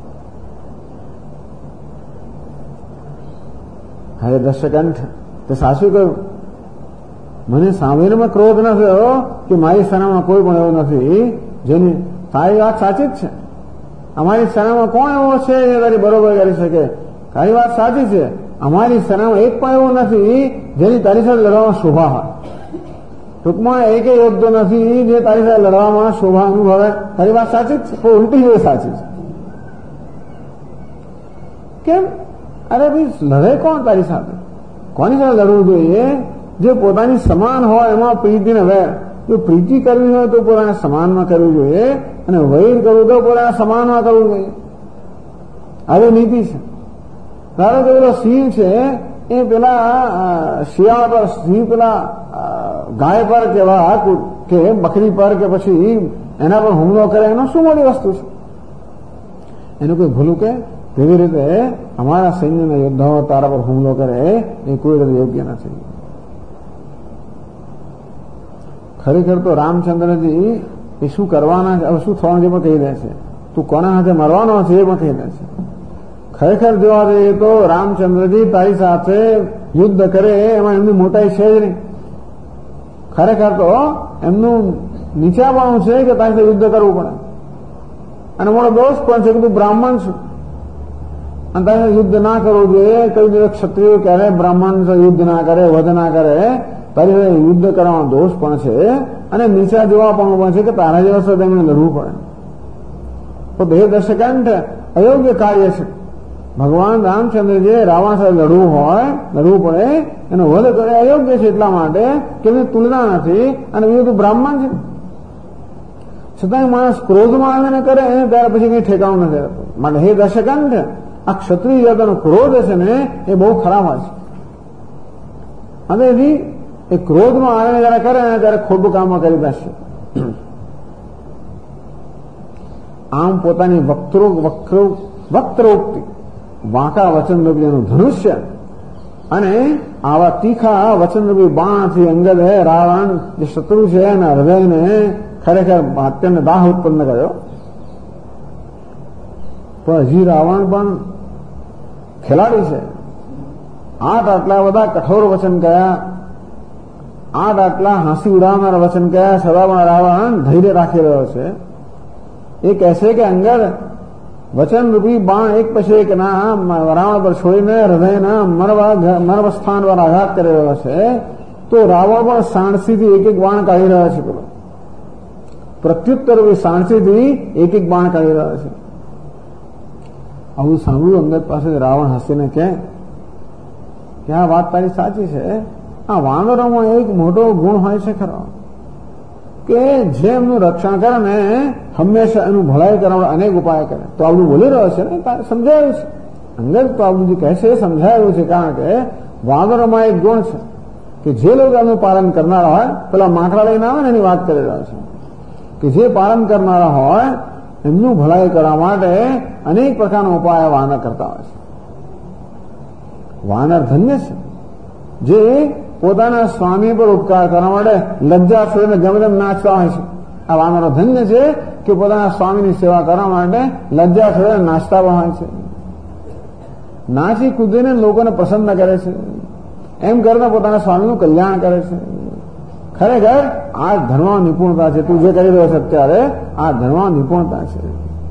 હવે દશકંઠ તે સાચું કહ્યું. મને સામેરમાં ક્રોધ ન થયો કે મારી સેનામાં કોઈ પણ એવો નથી જેની, તારી વાત સાચી જ છે. અમારી સેનામાં કોણ એવો છે જે તારી બરોબર કરી શકે? તારી વાત સાચી છે, અમારી સેનામાં એક પણ એવો નથી જેની તારી સાથે લડવામાં શોભા હોય. ટૂંકમાં એક યોદ્ધો નથી જે તારી સાથે લડવામાં શોભા અનુભવે. તારી વાત સાચી જ છે, પણ ઉલટી જે સાચી છે. કેમ? અરે ભાઈ લડે કોણ તારી સાથે? કોની સાથે લડવું જોઈએ? જે પોતાની સમાન હોય એમાં પ્રીતિને વેર. જો પ્રીતિ કરવી હોય તો પોતાના સમાનમાં કરવી જોઈએ, અને વૈર કરવું તો પોતાના સમાનમાં કરવું જોઈએ. આવી નીતિ છે. ધારો કે પેલો સિંહ છે એ પેલા શિયાળ પર, સિંહ પેલા ગાય પર કે બકરી પર કે પછી એના પર હુમલો કરે, એનો શું મોટી વસ્તુ છે? એનું કોઈ ભૂલું કે? તેવી રીતે અમારા સૈન્યના યોદ્ધાઓ તારા પર હુમલો કરે એ કોઈ રીતે યોગ્ય નથી. ખરેખર તો રામચંદ્રજી એ શું કરવાના છે, હવે શું થવાનું છે પણ કહી દે છે. તું કોના હાથે મરવાનો છે એ પણ કહી દે છે. ખરેખર જોવા જઈએ તો રામચંદ્રજી તારી સાથે યુદ્ધ કરે એમાં એમની મોટાઈ છે જ નહીં. ખરેખર તો એમનું નીચાપણું છે કે તારી સાથે યુદ્ધ કરવું પડે. અને મોટો દોષ પણ છે કે તું બ્રાહ્મણ છું. અને તમે યુદ્ધ ના કરવું જોઈએ. કઈ દિવસ ક્ષત્રિયો ક્યારે બ્રાહ્મણ યુદ્ધ ના કરે, વધ ના કરે. તારી યુદ્ધ કરવાનો દોષ પણ છે અને નીચા જોવા પણ છે કે તારા જેવા સાથે એમને લડવું પડે. તો 2 દશકાંઠ અયોગ્ય કાર્ય છે. ભગવાન રામચંદ્રજીએ રાવણ સાથે લડવું પડે, એનો વધ કરે અયોગ્ય છે એટલા માટે કે એની તુલના નથી અને બીજું તો બ્રાહ્મણ છે. છતાંય માણસ ક્રોધમાં આવીને કરે ત્યારે પછી કઈ ઠેકાણું નથી રહેતું. માટે હે દશકાંઠ, આ ક્ષત્રિય જાતનો ક્રોધ છે ને એ બહુ ખરાબ હોય છે. અને એથી એ ક્રોધમાં આવીને જયારે કરે ને ત્યારે ખોટું કામમાં કરી બેસશે. આમ પોતાની વક્ત્રોક્તિ વાંકા વચનરૂપી એનું ધનુષ્ય અને આવા તીખા વચનરૂપી બાણથી અંગદે રાવણ જે શત્રુ છે એના હૃદયને ખરેખર અત્યંત દાહ ઉત્પન્ન કર્યો. પણ હજી રાવણ પણ ખેલાડી છે. 8 આટલા બધા કઠોર વચન કયા, 8 આટલા હાંસી ઉડાવનાર વચન કયા, સદા પણ રાવણ ધૈર્ય રાખી રહ્યો છે. એ કહેશે કે અંગદ વચનરૂપી બાણ એક પછી એક ના રાવણ પર છોડીને હૃદયના મર્મ સ્થાન પર આઘાત કરી રહ્યો છે. તો રાવણ પણ સાણસીથી એક બાણ કાઢી રહ્યો છે. પેલો પ્રત્યુત્તર સાણસીથી એક બાણ કાઢી રહ્યો છે. આવું સાંભળ્યું અંગદ પાસે રાવણ હસીને કે આ વાત તારી સાચી છે. આ વાનરોમાં એક મોટો ગુણ હોય છે ખરો કે જે એમનું રક્ષણ કરે ને હંમેશા એનું ભલાઈ કરવા અનેક ઉપાય કરે. તો આ બધું બોલી રહ્યો છે ને સમજાયું છે. અંગદ તો આ બધું કહે છે સમજાયું છે. કારણ કે વાનરોમાં એક ગુણ છે કે જે લોકો એમનું પાલન કરનારા હોય, પેલા માંકડા લઈને આવે ને એની વાત કરી રહ્યા છે કે જે પાલન કરનારા હોય એમનું ભલાઈ કરવા માટે અનેક પ્રકારના ઉપાય વાનર કરતા હોય છે. વાનર ધન્ય છે જે પોતાના સ્વામી પર ઉપકાર કરવા માટે લજ્જા છોડીને ગમે તેમ નાચતા હોય છે. આ વાનરો ધન્ય છે કે પોતાના સ્વામીની સેવા કરવા માટે લજ્જા છોડીને નાચતા પણ હોય છે. નાચી કૂદીને લોકોને પ્રસન્ન કરે છે. એમ કરતા પોતાના સ્વામીનું કલ્યાણ કરે છે. ખરેખર આ ધર્મમાં નિપુણતા છે. તું જે કરી રહ્યો છે અત્યારે આ ધર્મમાં નિપુણતા છે.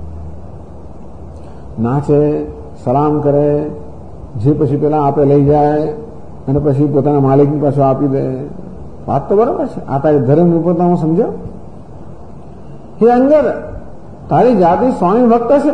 નાચે, સલામ કરે, જે પછી પેલા આપે લઈ જાય અને પછી પોતાના માલિકની પાસે આપી દે. વાત તો બરાબર છે. આ તારી ધર્મ નિપુણતા હું સમજો. હે અંગદ, તારી જાતિ સ્વામી ભક્ત છે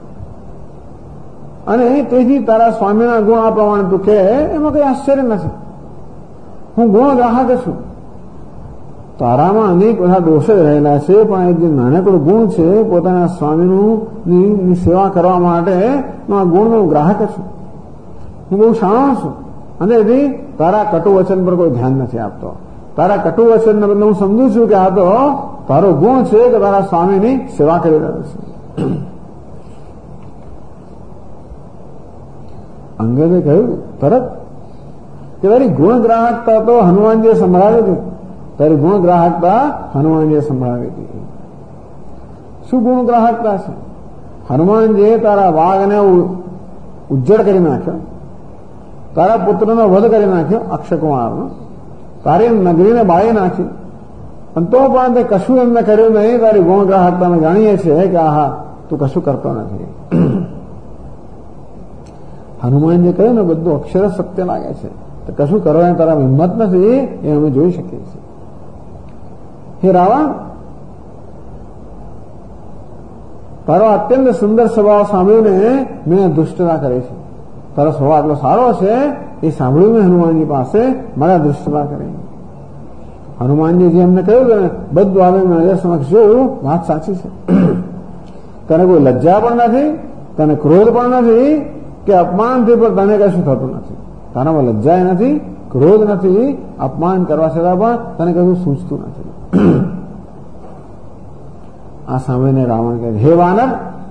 અને તેથી તારા સ્વામીના ગુણ આ પ્રમાણે તું કે એમાં કઈ આશ્ચર્ય નથી. હું ગુણ ગ્રાહક છું. તારામાં અનેક બધા દોષ જ રહેલા છે, પણ એક જે નાનકડો ગુણ છે પોતાના સ્વામીની સેવા કરવા માટે આ ગુણનો ગ્રાહક છું. હું બહુ શાણો છું અને એથી તારા કટુ વચન પર કોઈ ધ્યાન નથી આપતો. તારા કટુ વચનને બદલે હું સમજુ છું કે આ તો તારો ગુણ છે કે તારા સ્વામીની સેવા કરી રહ્યો છે. અંગદે કહ્યું તરત કે તારી ગુણ ગ્રાહકતા તો હનુમાનજીએ સંભળાવી હતી. તારી ગુણ ગ્રાહકતા હનુમાનજીએ સંભળાવી હતી. શું ગુણ ગ્રાહકતા છે? હનુમાનજીએ તારા વાઘને ઉજ્જડ કરી નાખ્યો, તારા પુત્રનો વધ કરી નાખ્યો અક્ષયકુમારનો, તારી નગરીને બાળી નાખી અને તો પણ તે કશું એમને કર્યું નહીં. તારી ગુણ ગ્રાહકતા અમે જાણીએ છીએ કે આહા તું કશું કરતો નથી. હનુમાનજી કહ્યું ને બધું અક્ષર સત્ય લાગે છે, તો કશું કરવાની તારા હિંમત નથી એ અમે જોઈ શકીએ છીએ. હે રાવણ, તારો અત્યંત સુંદર સ્વભાવ સાંભળીને મેં દુષ્ટતા કરી છે. તારો સ્વભાવ આટલો સારો છે એ સાંભળ્યું મેં હનુમાનજી પાસે, મારા દુષ્ટતા કરી. હનુમાનજી જે એમને કહ્યું કે બધું આવે નજર સમક્ષ જોયું, વાત સાચી છે. તને કોઈ લજ્જા પણ નથી, તને ક્રોધ પણ નથી કે અપમાનથી પણ તને કશું થતું નથી. તારામાં લજ્જા નથી, ક્રોધ નથી, અપમાન કરવા છતાં પણ તને કશું સૂચતું નથી. આ સાંભળીને રાવણ કહે, હે વાનર,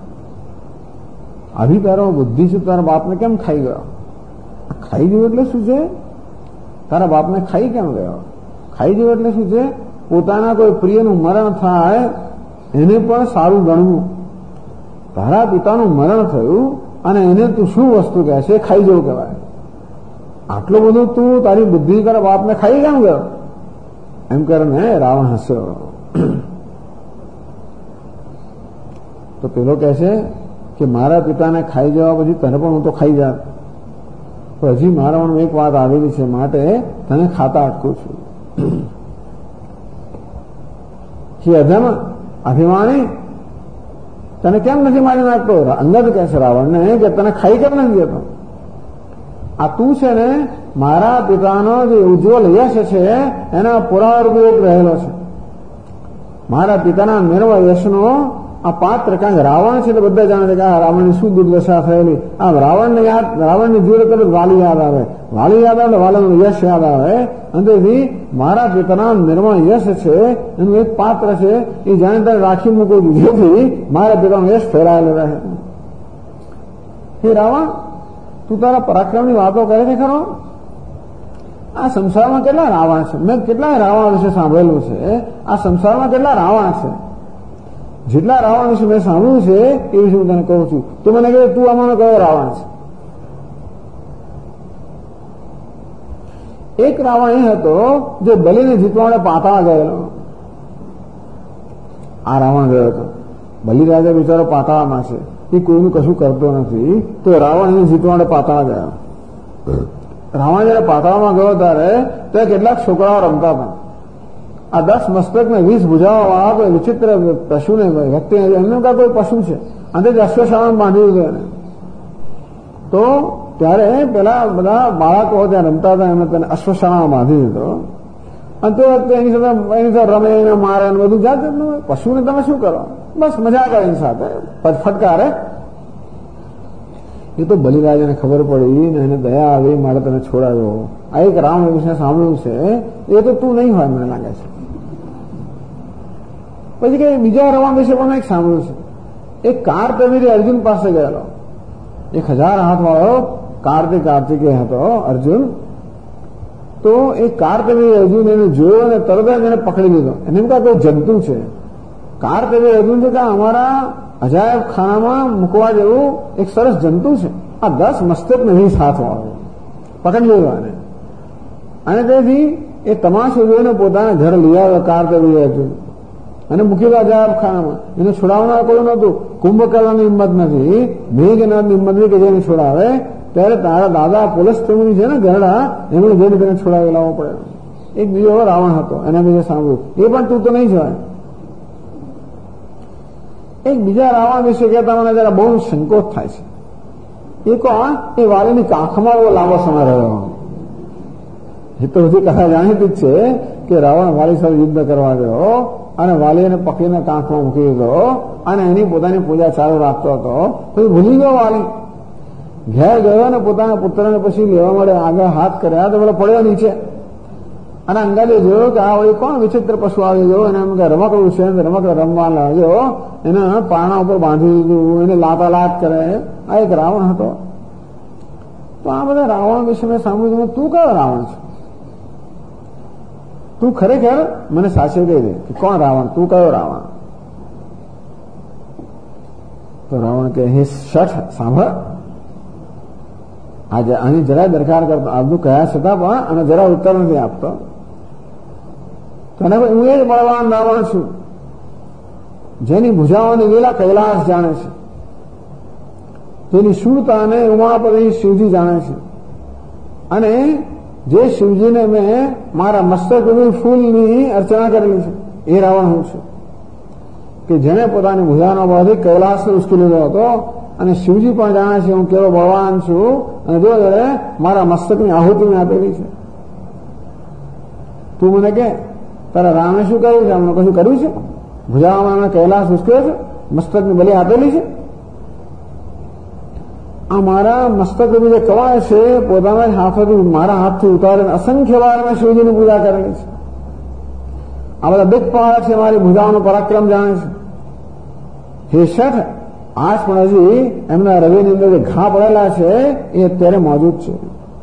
આવી તારો બુદ્ધિ છે, તારા બાપને કેમ ખાઈ ગયો? ખાઈ ગયો એટલે શું છે? તારા બાપને ખાઈ કેમ ગયો? ખાઈ ગયો એટલે શું છે? પોતાના કોઈ પ્રિયનું મરણ થાય એને પણ સારું ગણવું. તારા પિતાનું મરણ થયું અને એને તું શું વસ્તુ કહે છે? ખાઈ જવું કહેવાય. આટલું બધું તું તારી બુદ્ધિ તારા બાપને ખાઈ કેમ ગયો? એમ કરીને રાવણ હસ્યો. તો પેલો કહે છે કે કે મારા પિતાને ખાઈ જવા પછી તને પણ હું તો ખાઈ જા, તો હજી મારા મનમાં એક વાત આવેલી છે, માટે તને ખાતા અટકું છું. કે અધમ અભિમાની, તને કેમ નથી મારી નાખતો? અંગદ કહે છે રાવણને કે તને ખાઈ કેમ નથી દેતો? આ તું છે ને મારા પિતાનો જે ઉજ્જવલ યશ છે એના પુરારૂપ રહેલો છે. મારા પિતાના નિર્મળ યશનો આ પાત્ર, કારણ કે રાવણ છે તો બધા જાણે છે કે આ રાવણની શું દુર્દશા થયેલી. આમ રાવણની જોડે તરત વાલી યાદ આવે, વાલી યાદ આવે, વાલીનું યશ યાદ આવે. અને તેથી મારા પિતાના નિર્મળ યશ છે એનું એક પાત્ર છે, એ જાણે ત્યારે રાખી મૂકો, જેથી મારા પિતાનું યશ ફેરાયેલું રહે. હે રાવણ, તું તારા પરાક્રમની વાતો કરે છે ખરો? આ સંસારમાં કેટલા રાવણ છે? મેં કેટલાય રાવણ વિશે સાંભળેલું છે. આ સંસારમાં કેટલા રાવણ છે? જેટલા રાવણ વિશે મેં સાંભળ્યું છે એ વિશે હું તને કહું છું. તો મને કહે તું આમાંનો કયો રાવણ છે? એક રાવણ એ હતો જે બલિને જીતવા માટે પાતાળ ગયેલો. આ રાવણ ગયો હતો. બલિરાજા બિચારો પાતાળમાં છે, એ કોઈનું કશું કરતો નથી, તો રાવણ એને જીતવા માટે પાતાળ ગયો. રાવણ જયારે પાતાળમાં ગયો ત્યારે ત્યાં કેટલાક છોકરાઓ રમતા હતા. આ 10 મસ્તક ને 20 ભુજાઓ વાળા કોઈ વિચિત્ર પશુને વ્યક્તિ, એમને કા કોઈ પશુ છે, અને તે અશ્વશાળામાં બાંધી દીધું એને. તો ત્યારે પેલા બધા બાળકો ત્યાં રમતા હતા, એમને તેને અશ્વશાળામાં બાંધી દીધો. અને તે વખતે એની સાથે રમે, એને મારે, બધું જાત પશુને તમે શું કરો? બસ મજા કરે એની સાથે, ફટકારે. એ તો બલિરાજાને ખબર પડી ને એને દયા આવી, મારે તને છોડાવ્યો. આ એક રાવણ વિશે સાંભળ્યું છે, એ તો તું નહીં હોય મને લાગે છે. પછી કે બીજા રાવણ વિશે પણ એક સાંભળ્યું છે. એક કાર્તવીર્ય અર્જુન પાસે ગયેલો, 1000 હાથ વાળો કાર્તિકેય હતો અર્જુન. તો એ કાર્તવીર્ય અર્જુન એને જોયો અને તરત જ એને પકડી લીધો. એને એમ કોઈ જંતુ છે. કાર્તવીર્ય અર્જુન છે કે અમારા અજાયબ ખાનામાં મૂકવા જેવું એક સરસ જંતુ છે. આ 10 મસ્તક ને 20 હાથ વાળો પકડી લીધો એને. અને તેથી એ તમાશો જોઈને પોતાના ઘર લઈ આવ્યો કાર્તવીર્ય અર્જુન અને મૂકી દો અજાયબ ખાનામાં. એને છોડાવનાર કોઈ નહોતું. કુંભકર્ણની હિંમત નથી, મેઘનાથની હિંમત નથી કે જેને છોડાવે. ત્યારે તારા દાદા પુલસ્ત્યની છે ને ગરડા, એમણે જઈને તેને છોડાવી લાવવો પડે. એક બીજો રાવણ હતો, એના વિશે સાંભળ્યું. એ પણ તું તો નહીં જવાય. એક બીજા રાવણ વિશે કહેતા મને જરા બહુ સંકોચ થાય છે. એ કોણ? એ વાલીની કાંખમાં બહુ લાંબો સમય રહ્યો. એ તો બધી કથા જાણીતી જ છે કે રાવણ વાલી સાથે યુદ્ધ કરવા ગયો અને વાલી એને પકડીને કાંખમાં મૂકી દીધો અને એની પોતાની પૂજા ચાલુ રાખતો હતો. પછી ભૂલી ગયો વાલી. ઘેર ગયો ને પોતાના પુત્રને પછી લેવા માટે આગળ હાથ કર્યા તો પેલો પડ્યો નીચે. અને અંગાલીએ જોયો કે આ વળી કોણ વિચિત્ર પશુ આવી ગયો, એને એમ કે રમકડું છે, રમકડું રમવા લાગ્યો, એના પારણા ઉપર બાંધી દીધું, એને લાતાલાત કરે. આ એક રાવણ હતો. તો આ બધા રાવણ વિશે મેં સાંભળ્યું. તું કયો રાવણ છે? તું ખરેખર મને સાચી કહી દે કે કોણ રાવણ? તું કયો રાવણ? તો રાવણ કે હે શઠ, સાંભળ, આજે આની જરા દરકાર કરતો, આપનું કયા છતાં પણ અને જરા ઉત્તર નથી આપતો. તને હું એ જ બળવાન રાવણ છું, જેની ભુજાઓની લીલા કૈલાસ જાણે છે, તેની શૂરતા અને ઉમાપતિ શિવજી જાણે છે. અને જે શિવજીને મેં મારા મસ્તક ફૂલની અર્ચના કરેલી છે, એ રાવણ હું છું. કે જેને પોતાની ભુજાનો બળથી કૈલાસને ઉચકી લીધો હતો. અને શિવજી પણ જાણે છે હું કેવો બળવાન છું, અને જો મારા મસ્તકની આહુતિ મેં આપેલી છે. તું મને કે તારા રામે શું કર્યું છે? અમને કશું કર્યું છે? ભુજામાં એમણે કૈલાસ ઉચક્યો છે, મસ્તકની બલિ આપેલી છે. આ મારા મસ્તક જે કવાય છે પોતાના હાથોથી, મારા હાથથી ઉતારીને અસંખ્ય વાર મેં શિવજીની પૂજા કરેલી છે. આ બધા દિગ્પાલક છે, મારી ભુજાઓનું પરાક્રમ જાણે છે. હે શઠ, આજ પણ હજી એમના હૃદયની અંદર જે ઘા પડેલા છે એ અત્યારે મોજૂદ છે.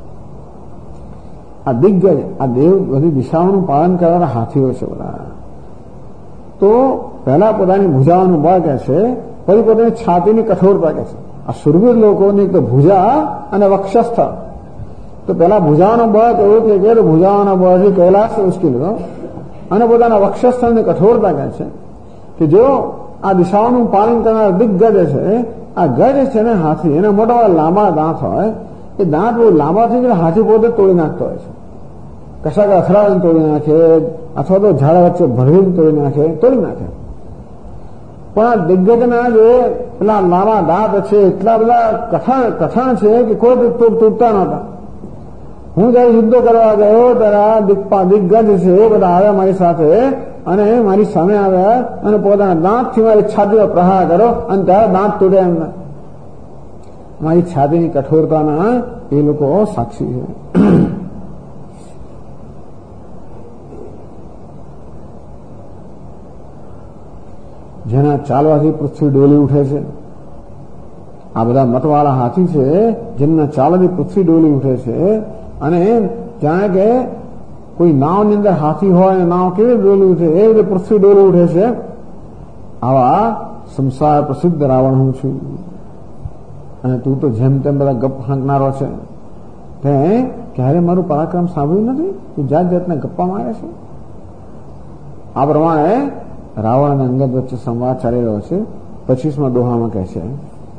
આ દિગ્ગજ, આ દેવ બધી દિશાઓનું પાલન કરવાના હાથીઓ છે બધા. તો પહેલા પોતાની ભુજાઓનું બળ કહે છે, પછી પોતાની છાતીની કઠોરતા કહે છે. આ સુરવીર લોકોની એક તો ભુજા અને વક્ષસ્થ. તો પહેલા ભુજાઓનો બળ એવું કે ભુજાઓના બળથી કૈલાસ ઉચકી લીધો, અને પોતાના વક્ષસ્થળની કઠોરતા કહે છે કે જો આ દિશાઓનું પાલન કરનાર દિગ્ગજ છે આ ગજ છે ને હાથી, એના મોટા લાંબા દાંત હોય, એ દાંત બહુ લાંબા થઈ ગયા હાથી પોતે તોડી નાખતો હોય છે. કશાક અથડાવીને તોડી નાખે, અથવા તો ઝાડ વચ્ચે ભરવીને તોડી નાખે, તોડી નાખે. પણ આ દિગ્ગજના જે પેલા લાંબા દાંત છે એટલા બધા કઠણ છે કે કોઈ તૂટતા નહોતા. હું જયારે યુદ્ધો કરવા ગયો ત્યારે આ દિગ્ગજ છે એ બધા આવ્યા મારી સાથે અને મારી સામે આવ્યા અને પોતાના દાંતથી મારી છાતી પર પ્રહાર કર્યો અને ત્યારે દાંત તૂટ્યા એમના. મારી છાતીની કઠોરતાના એ લોકો સાક્ષી છે. જેના ચાલવાથી પૃથ્વી ડોલી ઉઠે છે. આ બધા મતવાળા હાથી છે જેમના ચાલવાથી પૃથ્વી ડોલી ઉઠે છે. અને જાણે કે કોઈ નાવની અંદર હાથી હોય અને નાવ કેવી ડોલી ઉઠે એ રીતે પૃથ્વી ડોલી ઉઠે છે. આવા સંસાર પ્રસિદ્ધ રાવણ હું છું. અને તું તો જેમ તેમ બધા ગપ હાંકનારો છે. તે ક્યારે મારું પરાક્રમ સાંભળ્યું નથી? તું જાત જાતને ગપ્પા મારે છે. આ પ્રમાણે રાવણ અને અંગદ વચ્ચે સંવાદ ચાલી રહ્યો છે. 25મા દોહામાં કહે છે,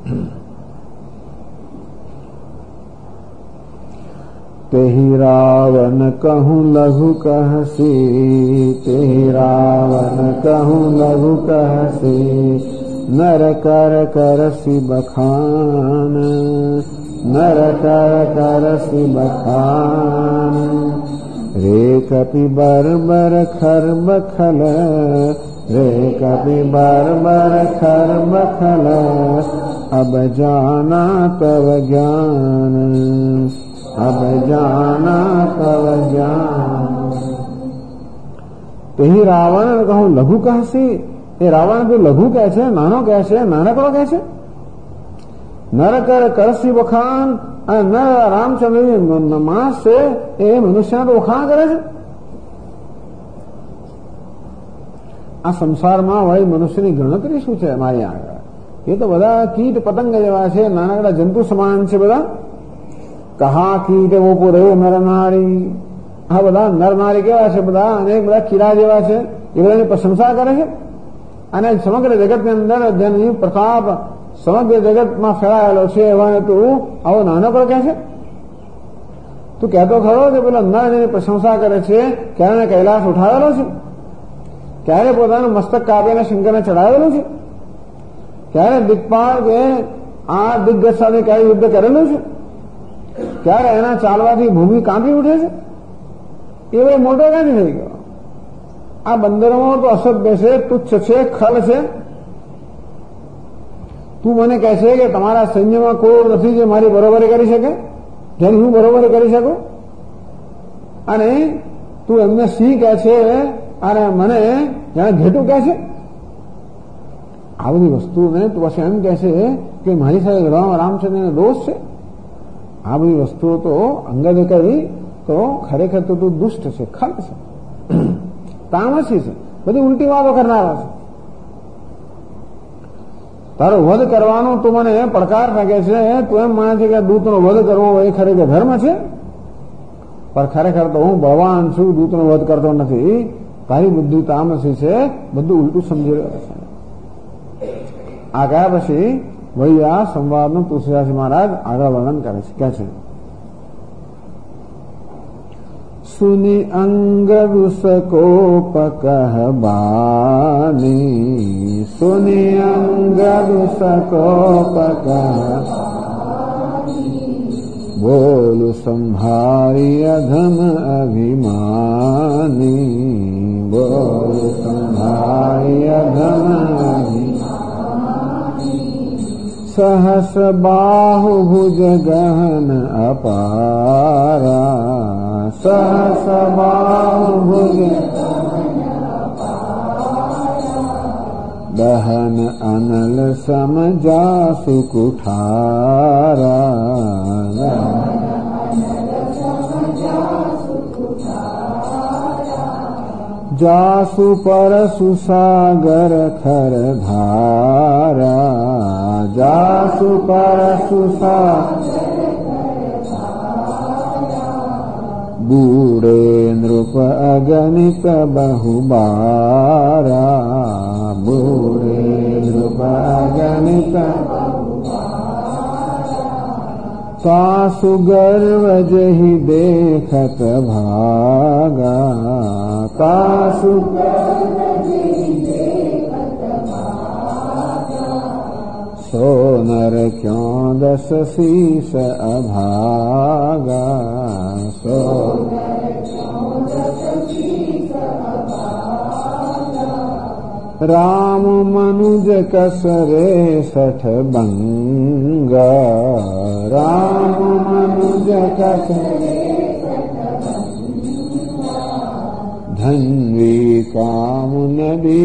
તેહી રાવણ કહું લઘુ કહસી, તેહી રાવણ કહું લઘુ કહસી, નર કર કરસી બખાન, નર કર કરસી બખાન, રે કપી બરબર ખર બખલ, રે કપી બરબર ખર બખલ, અબ જાના તવ જ્ઞાન, અબ જાના તવ જ્ઞાન. તેહી રાવણ કહું લઘુ કહસી, એ રાવણ તો લઘુ કહે છે, નાનો કહે છે, નાનકડો કહે છે. નર કર કરસી વખાણ, અને નર રામચંદ્ર માણસ છે એ મનુષ્યના વખાણ કરે છે. આ સંસારમાં વળી મનુષ્યની ગણતરી શું છે મારી આગળ? એ તો બધા કીટ પતંગ જેવા છે, નાનકડા જંતુ સમાન છે બધા. કહા કીટ વો પૂરે નરનારી, આ બધા નરનારી કેવા છે બધા, અને બધા કીડા જેવા છે, એ બધાની પ્રશંસા કરે છે. અને સમગ્ર જગતની અંદર જેની પ્રતાપ સમગ્ર જગતમાં ફેલાયેલો છે એવાને તું આવો નાનકડો કહે છે? તું કહેતો ખરો કે પેલા નર જેની પ્રશંસા કરે છે ક્યારે કૈલાસ ઉઠાવેલો છે? ક્યારે પોતાનું મસ્તક કાપીને શંકરને ચડાવેલું છે? ક્યારે દિગ્પાલ કે આ દિગ્ગજ સાથે ક્યારે યુદ્ધ કરેલું છે? ક્યારે એના ચાલવાથી ભૂમિ કાંપી ઉઠે છે? એવો મોટો ક્યાંથી થઈ ગયો? આ બંદરોમાં તો અસભ્ય છે, તુચ્છ છે, ખલ છે. તું મને કહે છે કે તમારા સૈન્યમાં કોઈ નથી જે મારી બરોબરી કરી શકે, જેની હું બરોબરી કરી શકું? અને તું એમને સિંહ કહે છે અને મને જાણે ઘેટું કહે છે? આ બધી વસ્તુને તું પછી એમ કહે છે કે મારી સાથે લડવામાં રામચંદ્રનો દોષ છે? આ બધી વસ્તુઓ તો અંગદે કહી તો ખરેખર તો તું દુષ્ટ છે, ખલ છે, તામસી છે, બધી ઉલટી વાતો કરનારા છે. તારો વધ કરવાનો તું મને પડકાર નાખે છે. તું એમ માને છે કે દૂતનો વધ કરવો એ ખરેખર ધર્મ છે, પણ ખરેખર તો હું ભગવાન છું, દૂતનો વધ કરતો નથી. તારી બુદ્ધિ તામસી છે, બધું ઉલટું સમજી રહ્યો છે. આ ગયા પછી વળી આ સંવાદનું તુલસીદાસજી મહારાજ આગળ વર્ણન કરે છે. કે છે, સુની અંગ રૂસકોપ કહબાની, સુની અંગ રૂસકોપ કહબાની, બોલ સંભારી અધમ અભિમાની, બોલ સંભારી અધમ અભિમાની, સહસ બાહુ ભુજ ગહન અપારા, સહસ બાહુ ભુજ દહન અનલ સમજાસુ કુઠારા, જાસુ પરસુ સાગર ખર ધારા, જાસુ પરસુ સાગર બૂરે નૃપ અગણિત બહુબારા, બૂરે નૃપ અગણિત तासु गर्व जहि देखत भागा, तासु सो नर क्यों दस शीस अभागा, सो राम मनुज कसरे सठ बंगा, राम मनुज कसरे धन्वी काम नदी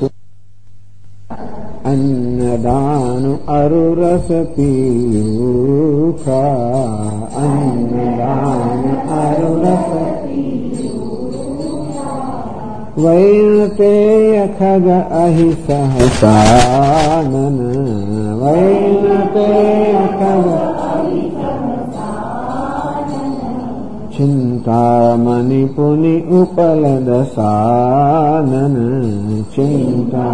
अन्नदान अरुरस पीयूखा, अन्नदान अरुरस वैनते खग अहि सहसानन, वैनते खग चिंतामणि पुनि उपलद सानन, चिंता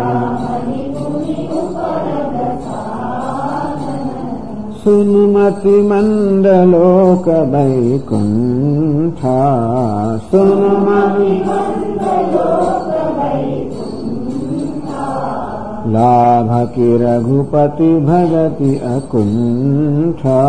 सुनुमति मंडलोक वैकुंठा, सुनुमति लाभ की रघुपति भगति अकुंठा,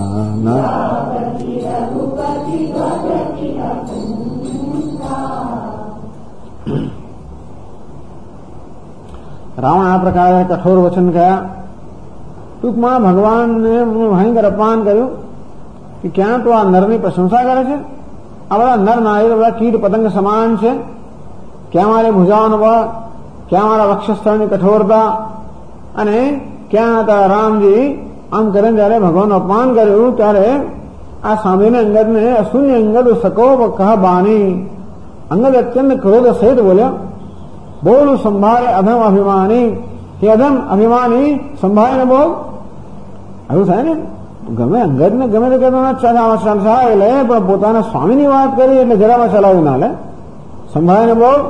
रावण आ प्रकार कठोर वचन कया। ટૂંકમાં ભગવાનને ભયંકર અપમાન કર્યું કે ક્યાં તો આ નરની પ્રશંસા કરે છે, આ બધા નર નારી બધા કીટ પતંગ સમાન છે, ક્યાં મારી ભુજાઓનો બળ, ક્યાં મારા વક્ષસ્થળની કઠોરતા, અને ક્યાં હતા રામજી. આમ કરીને જયારે ભગવાનનું અપમાન કર્યું ત્યારે આ સાંભળીને અંગદને અસુન્ય અંગદ સકોપ કહ બાની, અંગદ અત્યંત ક્રોધ સહિત બોલ્યો, બોલું સંભાળે અધમ અભિમાની, કે અધમ અભિમાની સંભાળીને બોલ. એવું થાય ને, ગમે અંગદને ગમે તે કહેતો ચલાવે લે, પણ પોતાના સ્વામીની વાત કરી એટલે જરામાં ચલાવી ના લે. સંભાળીને બોલ,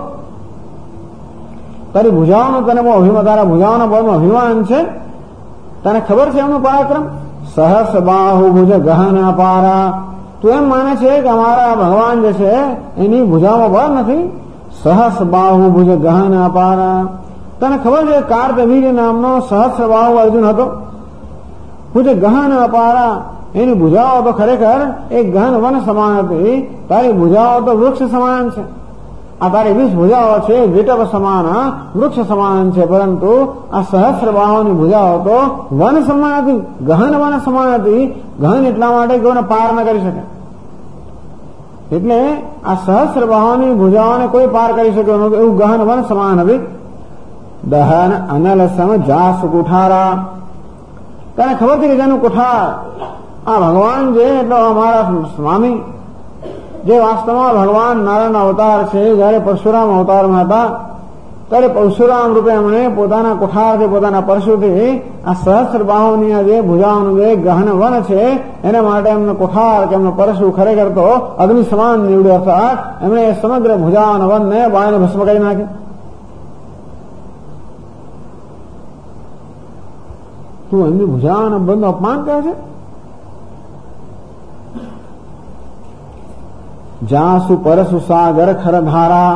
તારી ભુજાઓનો તને બહુ અભિમાન, તારા ભુજાઓના બળનું અભિમાન છે, તને ખબર છે એમનું પરાક્રમ. સહસ બાહુ ભુજ ગહના પારા, તું એમ માને છે કે અમારા ભગવાન જે છે એની ભુજાઓમાં બળ નથી. સહસ બાહુ ભુજ ગહના પારા, તને ખબર છે કાર્તવીર નામનો સહસ્ર બાહુ અર્જુન હતો, ભુજ ગહન અપારા, એની ભુજાઓ તો ખરેખર એક ગહન વન સમાન હતી, તારી ભુજાઓ તો વૃક્ષ સમાન છે. આ તારી 20 ભુજાઓ છે વિટપ સમાન, વૃક્ષ સમાન છે, પરંતુ આ સહસ્ર બાહોની ભુજાઓ તો વન સમાન હતી, ગહન વન સમાન હતી. ગહન એટલા માટે કોઈને પાર ન કરી શકે, એટલે આ સહસ્ર બાહોની ભુજાઓને કોઈ પાર કરી શક્યો નહોતું, એવું ગહન વન સમાન હતી. દહન અનલ સમ જાસ કુઠારા, તને ખબર છે કે જેનું કુઠાર આ ભગવાન છે, એટલે અમારા સ્વામી જે વાસ્તવમાં ભગવાન નારાયણ અવતાર છે. જયારે પરશુરામ અવતારમાં હતા ત્યારે પરશુરામ રૂપે એમણે પોતાના કુઠારથી, પોતાના પરશુથી આ સહસ્ર બાહોની જે ભુજાઓનું જે ગહન વન છે એના માટે એમનો કુઠાર કે એમનો પરશુ ખરેખર તો અગ્નિ સમાન નીવડ્યો, અર્થાત એમણે સમગ્ર ભુજાઓના વનને બાળને ભસ્મ કરી નાખ્યું. તું એમની ભુજાઓના બળનું અપમાન કરે છે. જાસુ પરસુ સાગર ખર ધારા,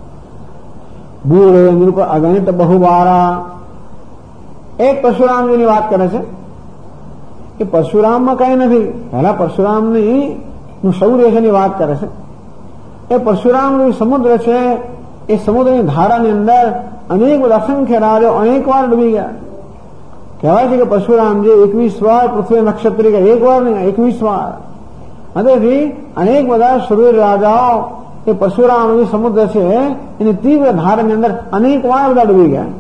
બૂળે નૃપ અગણિત બહુબારા. એક પરશુરામજીની વાત કરે છે કે પરશુરામમાં કઈ નથી, પહેલા પરશુરામની શૌર્ય છે એની વાત કરે છે. એ પરશુરામનું સમુદ્ર છે, એ સમુદ્રની ધારાની અંદર અનેક અસંખ્ય રાજો અનેક વાર ડૂબી ગયા. કહેવાય છે કે પરશુરામજી 21 વાર પૃથ્વી નક્ષત્રી કે એક વાર નહીં, 21 વાર. તેથી અનેક બધા શૂરવીર રાજાઓ એ પરશુરામ જે સમુદ્ર છે એની તીવ્ર ધારની અંદર અનેક વાર બધા ડૂબી ગયા.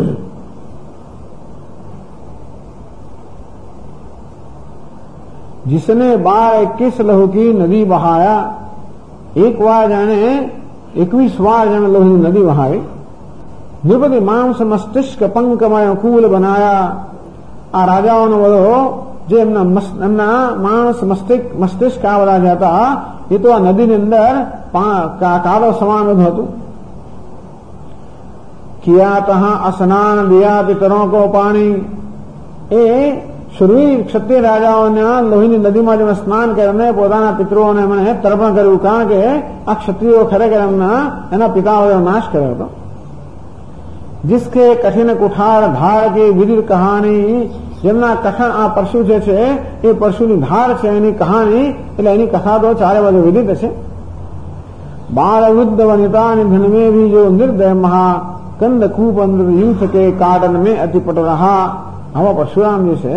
जिसने 12-21 लहू की नदी बहाया, एक વાર જાણે 21 વાર જાણે લોહીની નદી વહાવી. નિર્પતિ માંસ મસ્તિષ્ક પંકમય કુલ બનાયા, આ રાજાઓનો બધો જે એમના માણસ મસ્તિષ્ક આ બધા જે હતા એ તો આ નદીની અંદર કાળો સમાન બધું હતું. કિયા તહા અસ્નાન દિયા પિતરો કો પાણી, એ શુરવીર ક્ષત્રિય રાજાઓના લોહીની નદીમાં જેમણે સ્નાન કરીને પોતાના પિતૃઓને એમણે તર્પણ કર્યું, કારણ કે આ ક્ષત્રિયો ખરેખર એના પિતાઓએ નાશ કર્યો હતો. जिसके कठिन कुठार धार की विदित कहानी, જેમના કઠણ આ પરશુ જે છે એ પરશુની ધાર છે, એની કહાની એટલે એની કથા તો ચારે બાજુ વિદિત છે. બાળ વૃદ્ધ વનિતાની ધન में भी जो निर्दय महा कंद कूप अंदर यूथ के काटन में अतिपट रहा. આવા પરશુરામ જે છે,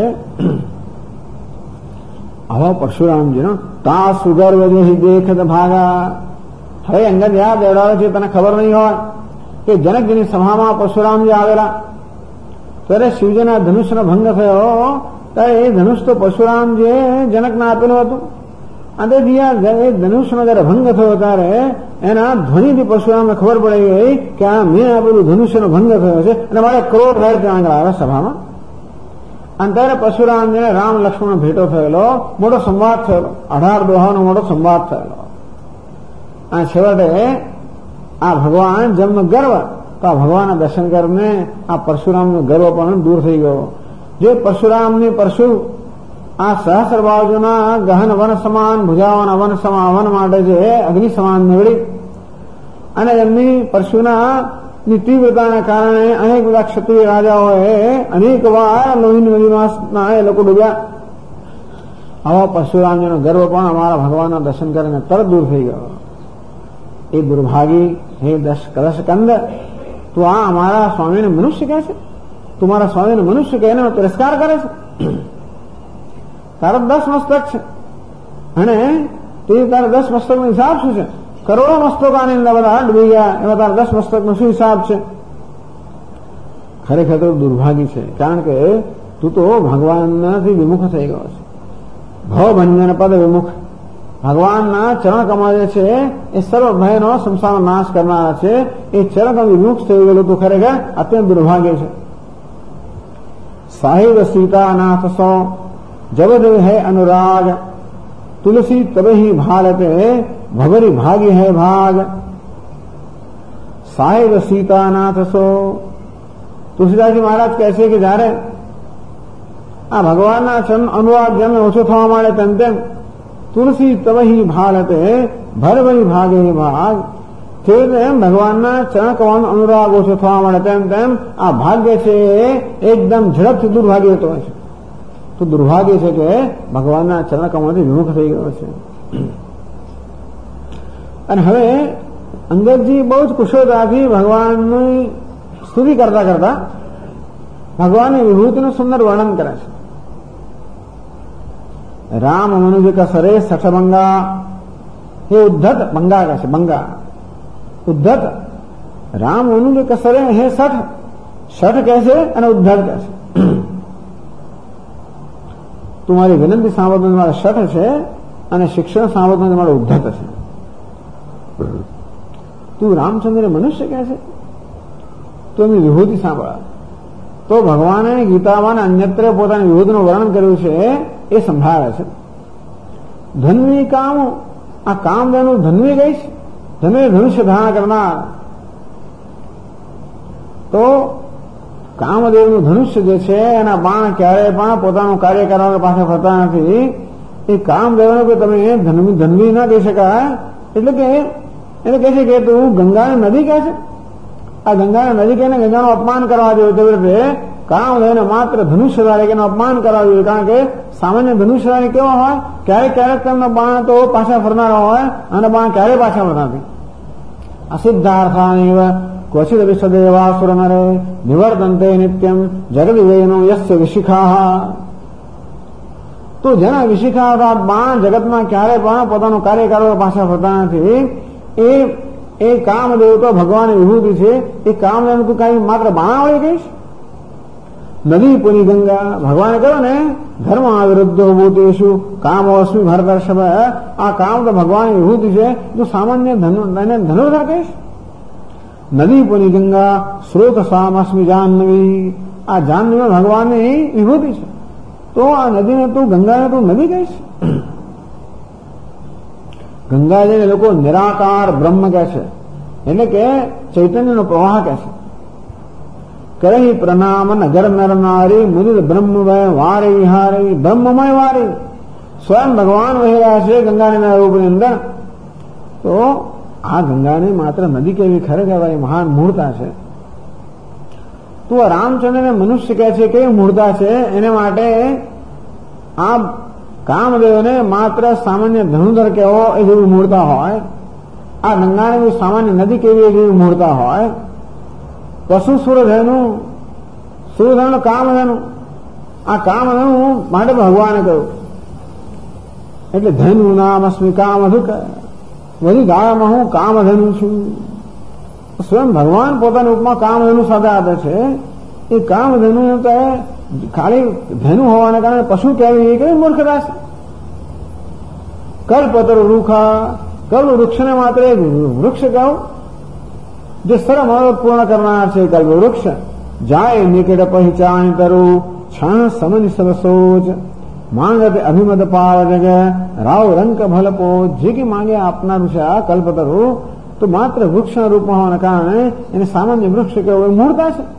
આવા પરશુરામજીનો તા સુગર્વ જે દેખત ભાગા. હવે અંગદ યાદ દેવડાવે છે, તને ખબર નહીં હોય કે જનકજીની સભામાં પરશુરામજી આવેલા ત્યારે શિવજીના ધનુષનો ભંગ થયો, ત્યારે એ ધનુષ તો પરશુરામજીએ જનકને આપેલું હતું. અને એ ધનુષનો જયારે ભંગ થયો ત્યારે એના ધ્વનિથી પરશુરામને ખબર પડી ગઈ કે આ મેં આપેલું ધનુષ્યનો ભંગ થયો છે, અને મારે ક્રોધ થાય ત્યાં આગળ આવે સભામાં. અને ત્યારે પરશુરામજીને રામ લક્ષ્મણ ભેટો થયેલો, મોટો સંવાદ થયેલો, 18 દોહાનો મોટો સંવાદ થયેલો. અને છેવટે આ ભગવાન જેમનો ગર્વ, તો આ ભગવાનના દર્શન કરીને આ પરશુરામનો ગર્વ પણ દૂર થઈ ગયો. જે પરશુરામની પરશુ આ સહસ્ર બાજુના ગહન વન સમાન ભુજાઓના વન માટે જે અગ્નિ સમાન નીવડી, અને એમની પરશુના તીવ્રતાના કારણે અનેક બધા ક્ષત્રિય રાજાઓએ અનેક વાર લોહીની નદીમાં એ લોકો ડૂબ્યા. આવા પરશુરામજીનો ગર્વ પણ અમારા ભગવાનના દર્શન કરીને તરત દૂર થઈ ગયો. એ દુર્ભાગી, હે કલશ કંદ, તું આ અમારા સ્વામીને મનુષ્ય કહે છે? તું મારા સ્વામીને મનુષ્ય કહે, એનો તિરસ્કાર કરે છે? તારા 10 મસ્તક છે, અને તે તારા 10 મસ્તકનો હિસાબ શું છે? કરોડો મસ્તકો આની અંદર બધા ડૂબી ગયા, એમાં તારા 10 મસ્તકનો શું હિસાબ છે? ખરેખર તો દુર્ભાગી છે, કારણ કે તું તો ભગવાનથી વિમુખ થઈ ગયો છે. ભવભંજન પદ વિમુખ. ભગવાનના ચરણ કમળ જે છે એ સર્વ ભયનો સંસારનો નાશ કરનારા છે. એ ચરણ કમળ વિમુખ થઈ ગયેલું તું ખરેખર અત્યંત દુર્ભાગ્ય છે. સાહિબ સીતાનાથ સો जब है अनुराग, तुलसी तब ही भारते भवरी भागी है भाग. साहिब सीतानाथ सो. તુલસીદાસજી મહારાજ કહે છે કે જયારે આ ભગવાનના ચરણ અનુરાગ જેમ ઓછો થવા માંડે તેમ તેમ તુલસી તવહી ભારતે ભરભરી ભાગે ભાગ. તેમ ભગવાનના ચરણ કમળનો અનુરાગ ઓછો થવા માંડે તેમ તેમ આ ભાગ્ય છે એકદમ ઝડપથી દુર્ભાગ્ય થતો હોય છે. તો દુર્ભાગ્ય છે કે ભગવાનના ચરણ કમળથી વિમુખ થઈ ગયો છે. અને હવે અંગદજી બહુ જ કુશળતાથી ભગવાનની સ્તુતિ કરતા કરતા ભગવાનની વિભૂતિનું સુંદર વર્ણન કરે છે. રામ મનુજ કસરે સઠ બંગા. હે ઉદ્ધત, બંગા કહે છે, બંગા ઉદ્ધત. રામ મનુજ કસરે હે સઠ. સઠ કહે છે અને ઉદ્ધત કહે છે. તમારી વિનંતી સાંભળતો તમારે શઠ છે, અને શિક્ષણ સાંભળતો તમારે ઉદ્ધત છે. તું રામચંદ્ર મનુષ્ય કહે છે, તો એમની વિભૂતિ સાંભળા. તો ભગવાને ગીતામાં અન્યત્ર પોતાની વિભૂતિનું વર્ણન કર્યું છે એ સંભાળે છે. ધન્વી કામ, આ કામધેનું ધન્વી ગઈશ, ધન્વી ધનુષ્ય ધારણ કરનાર. તો કામદેવનું ધનુષ્ય જે છે એના બાણ ક્યારેય પણ પોતાનું કાર્ય કરવા પાસે ફરતા નથી. એ કામદેવને કોઈ તમે ધન્વી ના કહી શકાય. એટલે કે એને કહે છે કે તું ગંગાની નદી કહે છે. આ ગંગાની નદી કહીને ગંગાનું અપમાન કરવા જોઈએ. તેવી રીતે કામદેવને માત્ર ધનુષ્યધારી એનું અપમાન કરવા જોઈએ. કારણ કે સામાન્ય ધનુષ્યધારી કેવો હોય, ક્યારેક ક્યારેક તેમના બાણ તો પાછા ફરનારા હોય, અને બાણ ક્યારેય પાછા ફરતા નથી. અસિદ્ધાર્થાનેવ ક્વચિદ વિસદેવાસુર નરે નિવર્તન્તે નિત્યમ જગદિવયનો યસ્ય વિશિખા. તો જેના વિશિખા અર્થાત બાણ જગતમાં ક્યારેય પણ પોતાનું કાર્ય કરવા પાછા ફરતા નથી. એ કામદેવ તો ભગવાનની વિભૂતિ છે. એ કામદેવ તું કઈ માત્ર બાણાવળી કહીશ? નદી પુની ગંગા. ભગવાને કહ્યું ને ધર્મ વિરુદ્ધ ભૂતેશુ કામોસ્મી ભરતર્ષભ. આ કામ તો ભગવાનની વિભૂતિ છે. તું સામાન્ય ધનુર્ધર કહીશ? નદી પુની ગંગા સ્રોત સામસ્મી જાહ્નવી. આ જાહ્નવી ભગવાનની વિભૂતિ છે. તો આ નદીને તું ગંગાને તું નદી કહીશ? ગંગાજીને લોકો નિરાકાર બ્રહ્મ કહે છે, એટલે કે ચૈતન્યનો પ્રવાહ કહે છે. કરી પ્રણામ નગર નર નારી મુદિત બ્રહ્મમય વારે વિહારે બ્રહ્મમય વારે સ્વયં ભગવાન વહી રહ્યા છે ગંગાના રૂપની અંદર. તો આ ગંગાને માત્ર નદી કેવી ખરેખર મહાન મૂળતા છે. તો રામચંદ્રને મનુષ્ય કહે છે કેવી મૂળતા છે, એને માટે આ કામદેવને માત્ર સામાન્ય ધનુધર કેવો એ જેવી મૂળતા હોય, આ ગંગાને સામાન્ય નદી કેવી એ જેવી મૂળતા હોય. પશુ સૂરધેનું કામધેનું, આ કામધેનું માટે ભગવાને કહ્યું. એટલે ધેનુ નામ અસ્મિ કામધુક, બધી ગાળામાં હું કામધેનુ છું. સ્વયં ભગવાન પોતાની ઉપમા કામધેનુ સાથે આપે છે. એ કામધેનુ તો ખાલી ધેનુ હોવાને કારણે પશુ કહેવી એ કેવી મૂર્ખતા છે. કલ્પતરુ રૂખા, કલ્પ વૃક્ષને માત્ર એક વૃક્ષ કહું જે સર્વ મનોરથ પૂર્ણ કરનાર છે. કલ્પ વૃક્ષ જાય નિકટ પહેચાન તરું છણ સમની સબ સોચ માંગતે અભિમત પાવ જગ રાવ રંક ભલપો. જે કે માંગે આપનારું છે આ કલ્પતરુ, તો માત્ર વૃક્ષના રૂપમાં હોવાના કારણે એને સામાન્ય વૃક્ષ કહેવું એ મૂળતા છે.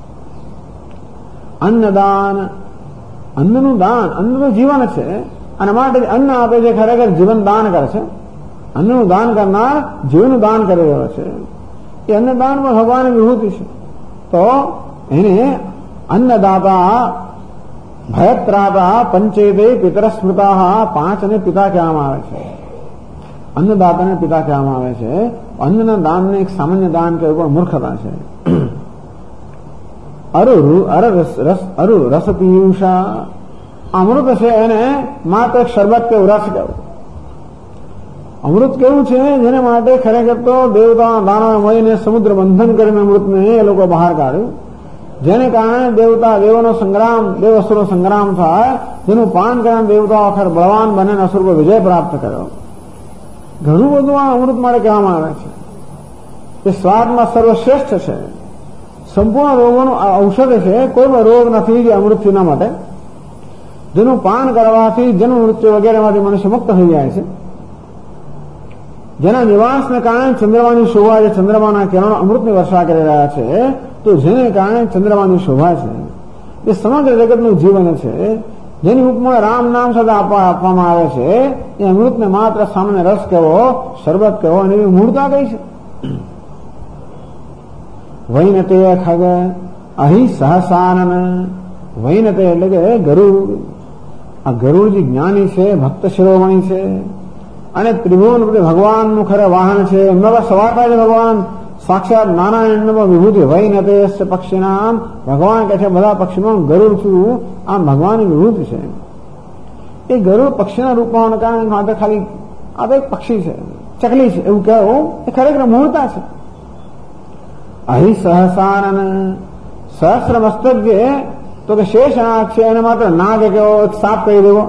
અન્નદાન, અન્નનું દાન, અન્નનું જીવન છે અને માટે અન્ન આપે છે ખરેખર જીવન દાન કરે છે. અન્નનું દાન કરનાર જીવનનું દાન કરી રહ્યો છે. એ અન્નદાનમાં ભગવાનની વિભૂતિ છે. તો એને અન્નદાતા ભયત્રાતા પંચેદે પિતર સ્મૃતા, 5 ને પિતા કહેવામાં આવે છે. અન્નદાતાને પિતા કહેવામાં આવે છે. અન્નના દાનને એક સામાન્ય દાન કહેવું પણ મૂર્ખતા છે. અરુ રસ પીયુષા, અમૃત છે એને માત્ર શરબત કે રસ કહેવું. અમૃત કેવું છે જેને માટે ખરેખર તો દેવતા દાનવ મળીને સમુદ્ર બંધન કરીને અમૃતને એ લોકો બહાર કાઢ્યું, જેને કારણે દેવોનો સંગ્રામ, દેવઅસુરનો સંગ્રામ થાય, જેનું પાન કરીને દેવતાઓ આખર બળવાન બને અસુર પર વિજય પ્રાપ્ત કર્યો. ઘણું બધું આ અમૃત માટે કહેવામાં આવે છે. એ સ્વાદમાં સર્વશ્રેષ્ઠ છે. સંપૂર્ણ રોગોનું ઔષધ છે. કોઈ પણ રોગ નથી જે અમૃતના માટે, જેનું પાન કરવાથી જન્મ મૃત્યુ વગેરેમાંથી મનુષ્ય મુક્ત થઈ જાય છે. જેના નિવાસને કારણે ચંદ્રમાની શોભા, જે ચંદ્રમાના કિરણો અમૃતની વર્ષા કરી રહ્યા છે, તો જેને કારણે ચંદ્રમાની શોભા છે. એ સમગ્ર જગતનું જીવન છે. જેની ઉપમા રામ નામ સાથે આપવામાં આવે છે. એ અમૃતને માત્ર સામાન્ય રસ કહેવો, શરબત કહેવો અને એવી મૂળતા કઈ છે. વૈનતે ખગ અહી સહસાનન, વૈનતે એટલે કે ગરુડ. આ ગરુડ જે જ્ઞાની છે, ભક્ત શિરોમણી છે અને ત્રિભુવન ભગવાનનું ખરે વાહન છે. એમના સવાર થાય છે ભગવાન સાક્ષાત નારાયણમાં વિભૂતિ. વૈનતે પક્ષીનામ, ભગવાન કહે છે બધા પક્ષીમાં ગરુડ છું, આમ ભગવાનની વિભૂતિ છે. એ ગરુડ પક્ષીના રૂપમાં હોવાના કારણે માત્ર ખાલી આ તો એક પક્ષી છે, ચકલી છે એવું કહેવું એ ખરેખર મૂળતા છે. અહીં સહસાનન, સહસ્ર મસ્તક જે તો કે શેષનાગ છે એને માત્ર નાગ કેવો, એક સાપ કહી દેવો.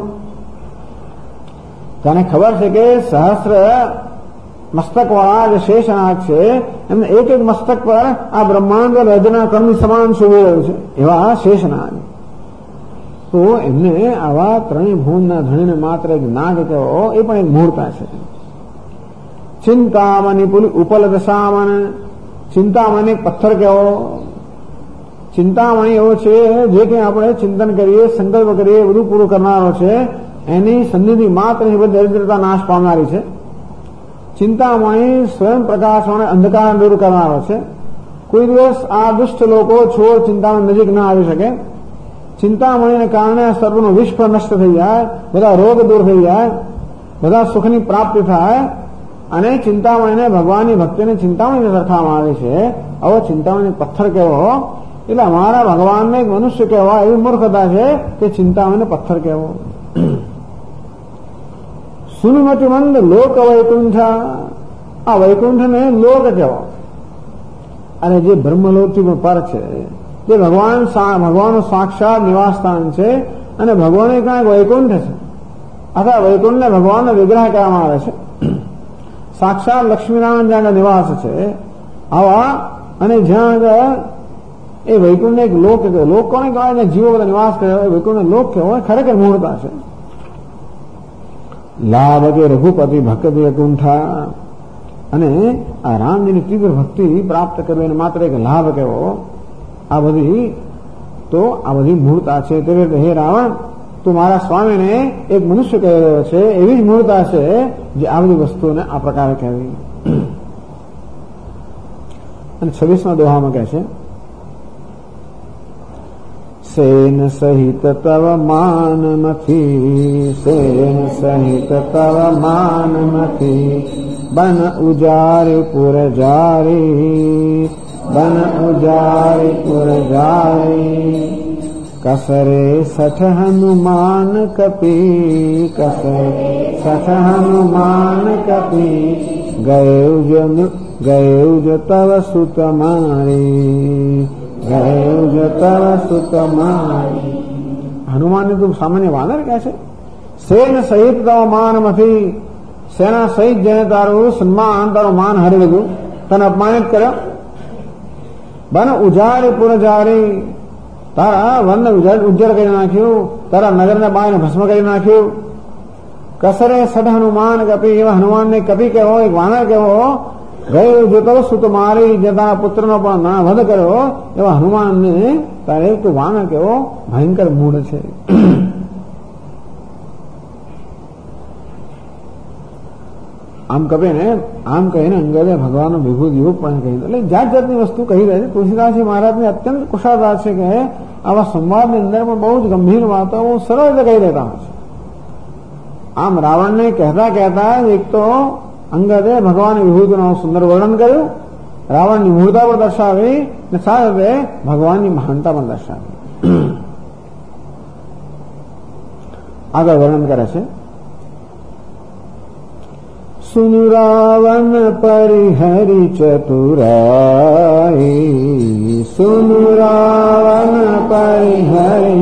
તને ખબર છે કે સહસ્ર મસ્તક વાળા જે શેષનાગ છે એમને એક એક મસ્તક પર આ બ્રહ્માંડ રજના કર્મની સમાન શોભી રહ્યું છે, એવા શેષનાગ. તો એમને આવા ત્રણેય ભુવનના ધણીને માત્ર એક નાગ કહેવો એ પણ એક મૂળતા છે. ચિંતામણી ઉપલબ્ધ સામન, ચિંતામણી પથ્થર કહેવો. ચિંતામણી એવો છે જે કંઈ આપણે ચિંતન કરીએ, સંકલ્પ કરીએ, બધું પૂરું કરનારો છે. એની સન્નિધિ માત્ર દરિદ્રતા નાશ પામનારી છે. ચિંતામણી સ્વયં પ્રકાશ અને અંધકાર દૂર કરનારો છે. કોઈ દિવસ આ દુષ્ટ લોકો છોડ ચિંતામણી નજીક ના આવી શકે. ચિંતામણીને કારણે સર્વનું વિશ્વ નષ્ટ થઈ જાય, બધા રોગ દૂર થઈ જાય, બધા સુખની પ્રાપ્તિ થાય. અને ચિંતામણીને ભગવાનની ભક્તિને ચિંતામણીને સરખાવવામાં આવે છે. આવો ચિંતામણી પથ્થર કહેવો એટલે અમારા ભગવાનને એક મનુષ્ય કહેવા એવી મૂર્ખતા છે કે ચિંતામણીને પથ્થર કહેવો. સુનમતિ મંદ લોક વૈકુંઠ, આ વૈકુંઠને લોક કહેવો. અને જે બ્રહ્મલોકથી પણ પર છે, જે ભગવાનનું સાક્ષાત નિવાસસ્થાન છે અને ભગવાન ક્યાંક વૈકુંઠ છે અથવા વૈકુંઠને ભગવાનનો વિગ્રહ કહેવામાં આવે છે. સાક્ષાત લક્ષ્મીનારાયણ જ્યાં નિવાસ છે આવા, અને જ્યાં એ વૈકુંઠને એક લોક કહેવાય. લોક કોને કહેવાય? જીવો બધા નિવાસ કરે વૈકુંઠને લોક કહેવાય, ખરેખર મૂળતા છે. લાભ કે રઘુપતિ ભક્તિ વૈકુંઠા, અને આ રામજીની તીવ્ર ભક્તિ પ્રાપ્ત કરવી એને માત્ર એક લાભ કહેવો. આ બધી મૂળતા છે. તે રીતે હે રાવણ, તું મારા સ્વામીને એક મનુષ્ય કહી રહ્યો છે, એવી જ મૂળતા છે જે આ બધી વસ્તુઓને આ પ્રકારે કહેવી. અને 26મા દોહામાં કહે છે, સેન સહિત તવ માનમથી, સેન સહિત તવ માનમથી, બન ઉજારી પુર જારી, બન ઉજારી પુર જારી, कसरे सठ हनुमान कपी, कसरे सठ हनुमान कपी, गए जो तव सुत मारी, गए जो तव सुत मारी. હનુમાન ને તો સામાન્ય વાનર કહે છે. સેન સહિત તવ માનમથી, સેના સહિત જેને તારું સન્માન, તારું માન હરી લીધું, તને અપમાનિત કર્યો. બન ઉજારી પુર જારી, તારા વનને ઉજ્જળ કરી નાખ્યું, તારા નગરને બાયને ભસ્મ કરી નાખ્યું. કસરે સઢ હનુમાન કપી, એવા હનુમાનને કપી કહેવો, એક વાનર કહેવો. ગયો જોતો સુત મારી, જે તારા પુત્રનો પણ વધ કર્યો, એવા હનુમાનને તારે તું વાનર કહેવો. ભયંકર મૂળ છે. આમ કપીને આમ કહીને અંગદે ભગવાનનો વિભૂત યુગ પણ કહી, એટલે જાત જાતની વસ્તુ કહી રહે છે. તુલસીદાસજી મહારાજની અત્યંત કુશળતા છે કે આવા સંવાદની અંદર પણ બહુ જ ગંભીર વાતો બહુ સરળ રીતે કહી દેતા હોય છે. આમ રાવણને કહેતા કહેતા એક તો અંગદે ભગવાન વિભૂતિનું સુંદર વર્ણન કર્યું, રાવણની મૂળતા પણ દર્શાવી અને સાથે ભગવાનની મહાનતા પણ દર્શાવી. આગળ વર્ણન કરે છે, सुनु रावण परिहरि चतुराई, सुनु रावण परिहरि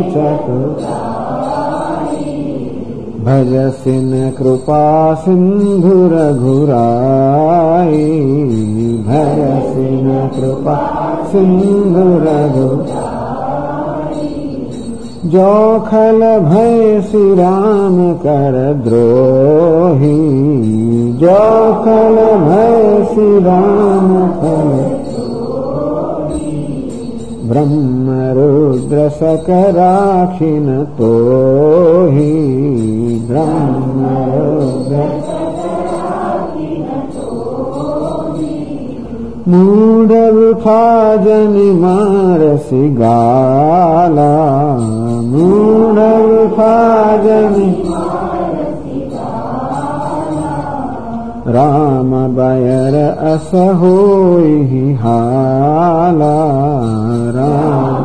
चतुराई, भजसिन कृपा सिंधु रघुराई, भजसिन कृपा सिंधु रघुराई, जो खल भय श्री राम कर द्रोही, जो खल भय श्री राम कर द्रोही, ब्रह्म रुद्र सक राखिन तोही, ब्रह्म रुद्र मूढ़ वृथा जनि मारसि गाला, मूढ़ वृथा जनि राम बयर अस होई हाला, राम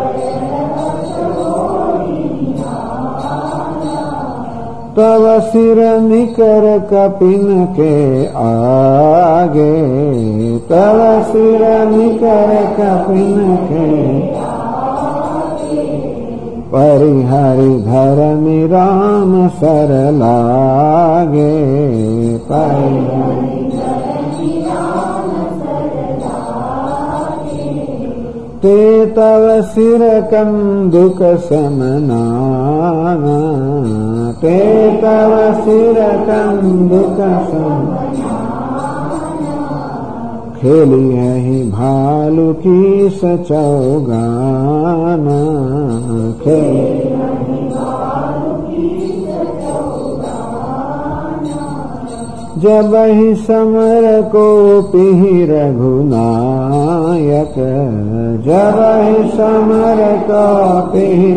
तव सिर निकर कपिन के आगे, तव सिर निकर कपिन के आगे, परिहरि धरमि राम सर लागे, परिहरि धरमि राम सर लागे, ते तव सिर कंदुक समनाना, ते तव सिर कंदुक समनाना, खेली है भालू की सचौगाना, खेली है भालू की सचौगाना, जब ही समर को पिहि रघुनायक, जब ही समर को पिहि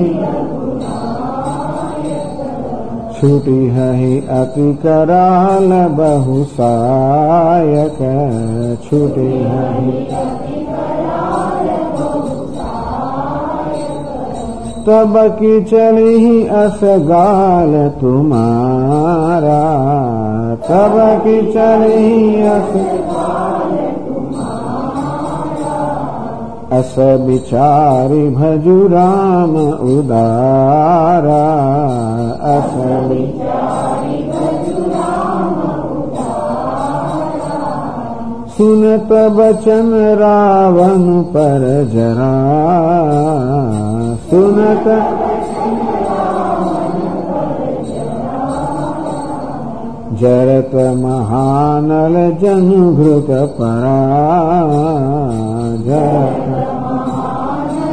छूटी है अति कराल बहु सायक, छूटी है अति कराल बहु सायक, तब की चली असगाल तुम्हारा, तब की चली असगाल तुम्हारा, अस बिचारी भजु राम उदारा, अस बिचारी भजु राम उदारा, सुनत बचन रावण पर जरा, सुनत बचन रावण पर जरा, जरत महानल जनु घृत परा, जरत महानल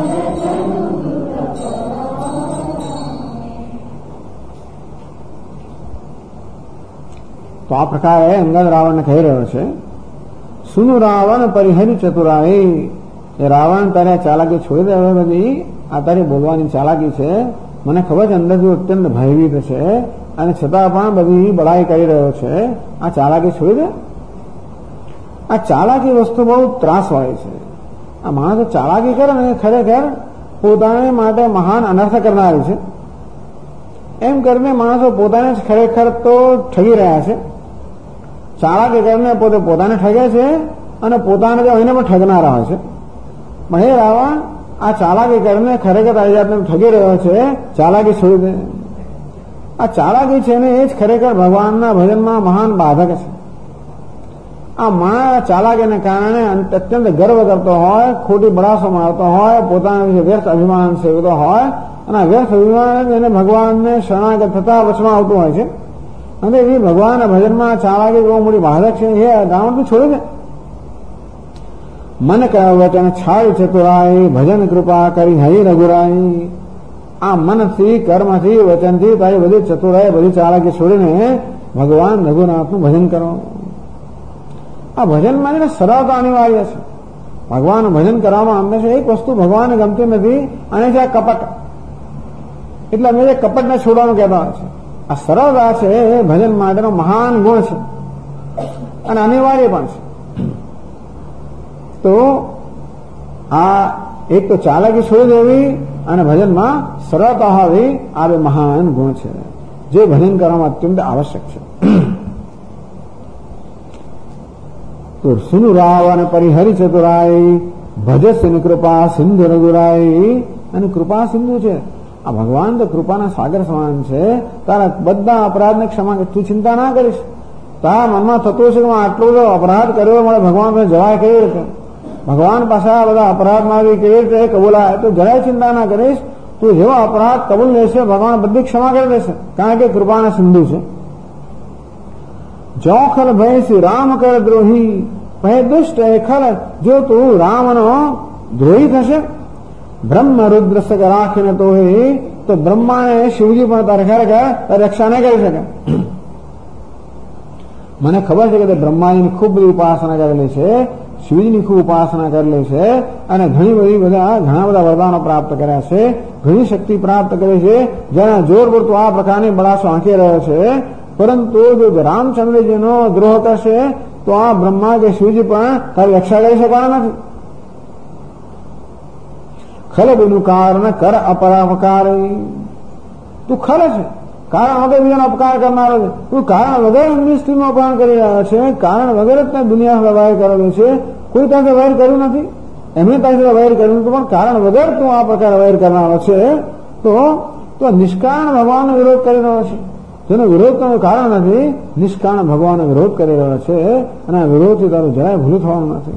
તો આ પ્રકારે અંગદ રાવણને કહી રહ્યો છે, સુનું રાવણ પરિહરી ચતુરાઈ, એ રાવણ તારે ચાલાકી છોડી દે. હવે બધી આ તારી બોલવાની ચાલાકી છે, મને ખબર છે અંદરથી અત્યંત ભયભીત છે અને છતાં પણ બધી બડાઈ કરી રહ્યો છે. આ ચાલાકી છોડી દે. આ ચાલાકી વસ્તુ બહુ ત્રાસવાળી છે. આ માણસો ચાલાકી કરે ને ખરેખર પોતાને માટે મહાન અનર્થ કરનારી છે. એમ કરીને માણસો પોતાને જ ખરેખર તો ઠગી રહ્યા છે. ચાલાકી કરીને પોતે પોતાને ઠગે છે અને પોતાને જો એને પણ ઠગનારા હોય છે. પણ હે રાવણ, આ ચાલાકી કરીને ખરેખર તારી જાતને ઠગી રહ્યો છે. ચાલાકી છોડી દે. આ ચાલાકી છે ને એ જ ખરેખર ભગવાનના ભજનમાં મહાન બાધક છે. આ માણસ ચાલાકીને કારણે અત્યંત ગર્વ કરતો હોય, ખોટી બળાસો મારતો હોય, પોતાના વિશે વ્યર્થ અભિમાન સેવતો હોય અને વ્યર્થ અભિમાન એને ભગવાનને શરણાગત થતા વચમાં આવતું હોય છે. અને એ ભગવાનના ભજનમાં ચાલાકી બહુ મોટી બાધક છે. એ રાવણ તું છોડી દે. મન કયો વચન છાડી ચતુરાઈ, ભજન કૃપા કરી હરી રઘુરાઈ. આ મનથી, કર્મથી, વચનથી તારી બધી ચતુરાઈ, બધી ચાલાકી છોડીને ભગવાન રઘુનાથનું ભજન કરો. આ ભજનમાં છે સરળતા અનિવાર્ય છે. ભગવાનનું ભજન કરવામાં હંમેશા એક વસ્તુ ભગવાનને ગમતી નથી અને છે કપટ. એટલે અમે જે કપટને છોડવાનું કહેતા હોય છે. આ સરળતા છે એ ભજન માટેનો મહાન ગુણ છે અને અનિવાર્ય પણ છે. તો આ એક તો ચાલાકી છોડી દેવી અને ભજનમાં સરળતા હોવી, આ બે મહાન ગુણ છે જે ભજન કરવામાં અત્યંત આવશ્યક છે. તો સુનુ રાવણ પરિહરી ચતુરાઈ, ભજસ્યની કૃપા સિંધુ રઘુરાઈ. અને કૃપા સિંધુ છે. આ ભગવાન તો કૃપાના સાગર સમાન છે. તારા બધા અપરાધને ક્ષમા, તું ચિંતા ના કરીશ. તારા મનમાં થતું છે કે આટલો બધો અપરાધ કર્યો, મળે ભગવાન જવાય કેવી રીતે? ભગવાન પાસે આ બધા અપરાધમાંથી કેવી રીતે કબૂલાય? તો જરાય ચિંતા ના કરીશ. તું જેવો અપરાધ કબૂલ લેશે, ભગવાન બધી ક્ષમા કરી દેશે, કારણ કે કૃપાના સિંધુ છે. જો ખલ ભય શ્રી રામ કર દ્રોહી, ભય દુષ્ટ એ ખલ, જો તું રામનો દ્રોહી થશે, બ્રહ્મ રુદ્ર સગ રાખીને તો બ્રહ્માને શિવજી પણ તારે ખરેખર રક્ષા નહીં કરી શકે. મને ખબર છે કે તે બ્રહ્માજીની ખૂબ બધી ઉપાસના કરેલી છે, શિવજીની ખૂબ ઉપાસના કરેલી છે અને ઘણા બધા વરદાનો પ્રાપ્ત કર્યા છે, ઘણી શક્તિ પ્રાપ્ત કરી છે, જેના જોર પર તું આ પ્રકારની બળાસો આંકી રહ્યો છે. પરંતુ જો રામચંદ્રજીનો દ્રોહ કરશે તો આ બ્રહ્મા કે શિવજી પણ તારી રક્ષા કરી શકવાના નથી. ખલ બેનું કારણ કર અપરાપકાર. તું ખલ છે, કારણ વગર બીજાનો અપકાર કરનારો છે. તું કારણ વગર એમની સ્ત્રીનું અપહરણ કરી રહ્યો છે, કારણ વગર જ દુનિયા વૈર કરેલો છે. કોઈ તારે વૈર કર્યું નથી, એમને તારી વૈર કર્યું નથી, પણ કારણ વગર તું આ પ્રકાર વૈર કરનારો છે. તો નિષ્કારણ ભગવાનનો વિરોધ કરી રહ્યો છે. જેનો વિરોધનું કારણ નથી, નિષ્કારણ ભગવાનનો વિરોધ કરી રહ્યો છે અને આ વિરોધથી તારું જરાય ભૂલું થવાનું નથી.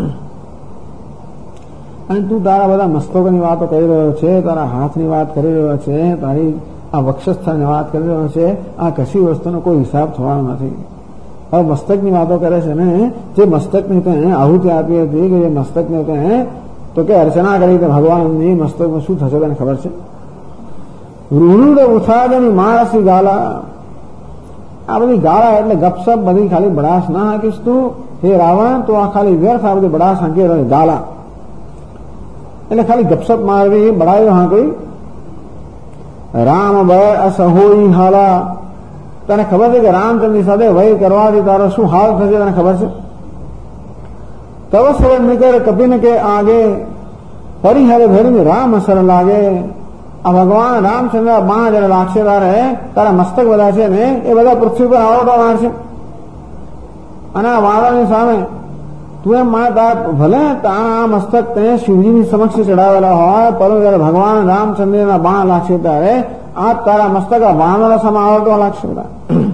અને તું તારા બધા મસ્તકોની વાતો કરી રહ્યો છે, તારા હાથની વાત કરી રહ્યો છે, તારી આ વક્ષસ્થળની વાત કરી રહ્યો છે. આ કશી વસ્તુનો કોઈ હિસાબ થવાનો નથી. હવે મસ્તકની વાતો કરે છે ને, જે મસ્તકની તે આહુતિ આપી હતી, કે જે મસ્તકને તે તો કે અર્ચના કરી, ભગવાનની મસ્તકમાં શું થશે તને ખબર છે? રૂડ ઉથાદની માણસી ગાલા. આ બધી ગાળા એટલે ગપસપ, બધી ખાલી બડાસ ના હાંકીશ તું. હે રાવણ, તો આ ખાલી વ્યર્થ આ બધી બડાસ હાંકી રહ્યો. ગાલા એટલે ખાલી ગપસપ મારવી, બડાયો હાંકવી. રામ ભય અસહોઈ હાલા. તને ખબર છે કે રામચંદ્રની સાથે વય કરવાથી તારો શું હાલ થશે? તને ખબર છે? તવ સરળ નીકળ કપીને કે આગે, પરિહરે ભરીને રામ અસર લાગે. આ ભગવાન રામચંદ્ર બાણ જયારે લાગશે તારા મસ્તક બધા છે ને એ બધા પૃથ્વી પર આવડો મારશે. અને આ વાળાની સામે તું એમ ભલે તારા મસ્તક તે શિવજીની સમક્ષ ચડાવેલા હોય, પરંતુ જયારે ભગવાન રામચંદ્રના બાણ લાગશે ત્યારે આ તારા મસ્તક વાણોના સામે આવડો લાગશે. બધા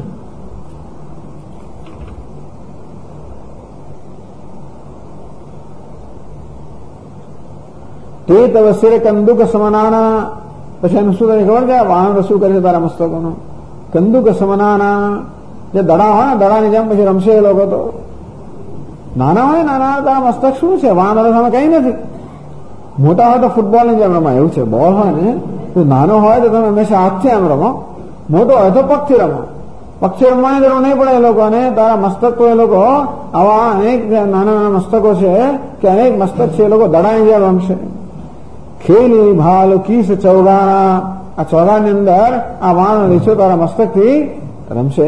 તે તવ શિર કંદુક સમનાના. પછી એનું શું કરે ખબર છે? વાહન શું કરે છે તારા મસ્તકોનો? કંદુક સમનાના, જે દડા હોય ને, દડાની જેમ પછી રમશે એ લોકો. તો નાના હોય, નાના તારા મસ્તક શું છે? વાહન સામે કઈ નથી. મોટા હોય તો ફૂટબોલની જેમ રમાય, એવું છે. બોલ હોય ને, તો નાનો હોય તો તમે હંમેશા હાથથી એમ રમો, મોટો હોય તો પગથી રમો. પક્ષી રમવાની જરૂર નહીં પડે એ લોકોને. તારા મસ્તક તો એ લોકો આવા અનેક નાના નાના મસ્તકો છે કે અનેક મસ્તક છે એ લોકો દડાની જેમ રમશે. ખેલી ભાલ કીસ ચૌગાના, આ ચોગાની અંદર આ વાણ રીછો તારા મસ્તકથી રમશે.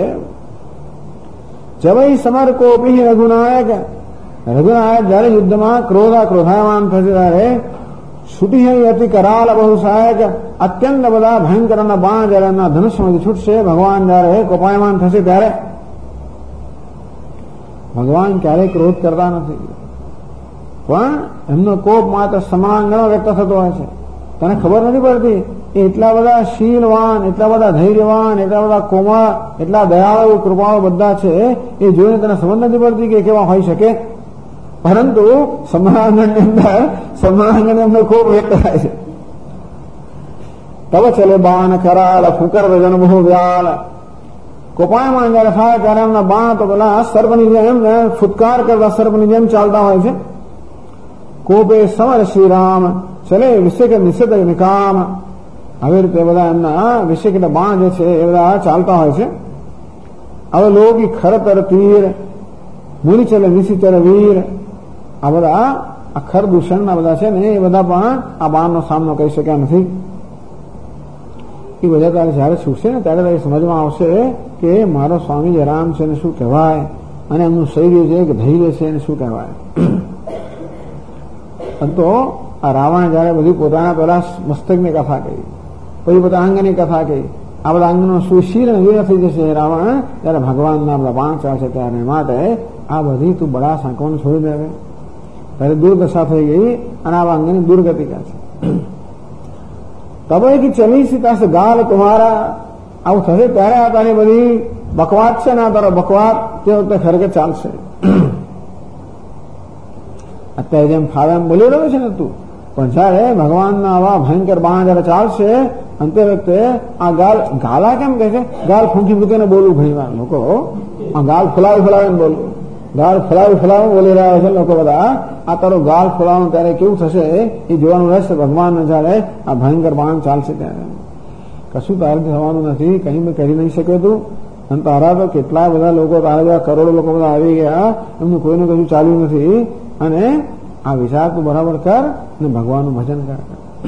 જવઈ સમર કોપી રઘુનાયક, રઘુનાયક જયારે યુદ્ધમાં ક્રોધાયમાન થશે ત્યારે છૂટી અતિ કરાલ બહુ સહાયક, અત્યંત બધા ભયંકર બાણ જયારે એમના ધનુષ્યમાંથી છૂટશે, ભગવાન જયારે કોપાયમાન થશે ત્યારે ભગવાન ક્યારેય ક્રોધ કરતા નથી, પણ એમનો કોપ માત્ર સમાંગણો વ્યક્ત થતો હોય છે. તને ખબર નથી પડતી એ એટલા બધા શીલવાન, એટલા બધા ધૈર્યવાન, એટલા બધા કોમળ, એટલા દયાળુ કૃપાળુ બધા છે, એ જોઈને તને સમજ નથી પડતી કે કેવા હોઈ શકે. પરંતુ સમાંગણની અંદર સમાંગણ એમનો કોપ વ્યક્ત થાય છે. તબ ચલે બાણ કરાલ ફૂકર વજન બહુ વ્યાલ, કોપાયમાન જયારે થાય ત્યારે એમના બાણ તો પેલા સર્પની જેમ ફૂટકાર કરતા સર્પની જેમ ચાલતા હોય છે. કોપે સમર શ્રીરામ ચલે વિષેક નિષેધ નિકામ, આવી રીતે બધા એમના વિષેક બાણ જે છે એ બધા ચાલતા હોય છે. હવે લોકી ખરતર તીર મુનિ ચલે નિશિચર વીર, આ બધા આ ખર દૂષણ આ બધા છે ને એ બધા પણ આ બાણનો સામનો કરી શક્યા નથી. એ બધા તારે જયારે છૂટશે ને ત્યારે તારે સમજમાં આવશે કે મારો સ્વામી જે રામ છે એને શું કહેવાય, અને એમનું શૈર્ય છે કે ધૈર્ય છે એને શું કહેવાય. તો આ રાવણ જયારે બધી પોતાના પેલા મસ્તકની કથા કહી, પછી પોતાના અંગની કથા કહી, આ બધા અંગનો સુશીલ વીર થઈ જશે રાવણ ત્યારે ભગવાનના બધા બાણ ચાલશે ત્યારે. માટે આ બધી તું બડા સાંકવાનું છોડી દેવે, ત્યારે દુર્દશા થઈ ગઈ અને આ અંગની દુર્ગતિ કહે છે. તબે કે ચલી સીતા સે ગાલ તુમારા, આવું થશે ત્યારે આ તારી બધી બકવાત છે ને આ તારો બકવાત તે વખતે ખરેખર ચાલશે. અત્યારે જેમ ફાવે એમ બોલી રહ્યો છે ને તું, પણ જયારે ભગવાનના આવા ભયંકર બાણ જયારે ચાલશે અને તે વખતે આ ગાલા કેમ કહે છે, ગાલ ફૂંકી ફૂંકીને બોલવું. ઘણી વાર લોકો આ ગાલ ફુલાવીને બોલવું, ગાળ ફલાવી બોલી રહ્યા છે લોકો બધા. આ તારો ગાળ ફુલાવવાનું ત્યારે કેવું થશે એ જોવાનું રહેશે ભગવાનને જયારે આ ભયંકર બાણ ચાલશે ત્યારે. કશું તારાથી થવાનું નથી, કઈ બી કરી નહીં શકે તું. અને તારા તો કેટલા બધા લોકો, તારા જેવા કરોડો લોકો બધા આવી ગયા, એમનું કોઈને કશું ચાલ્યું નથી. અને આ વિચાર તું બરાબર કર અને ભગવાનનું ભજન કર.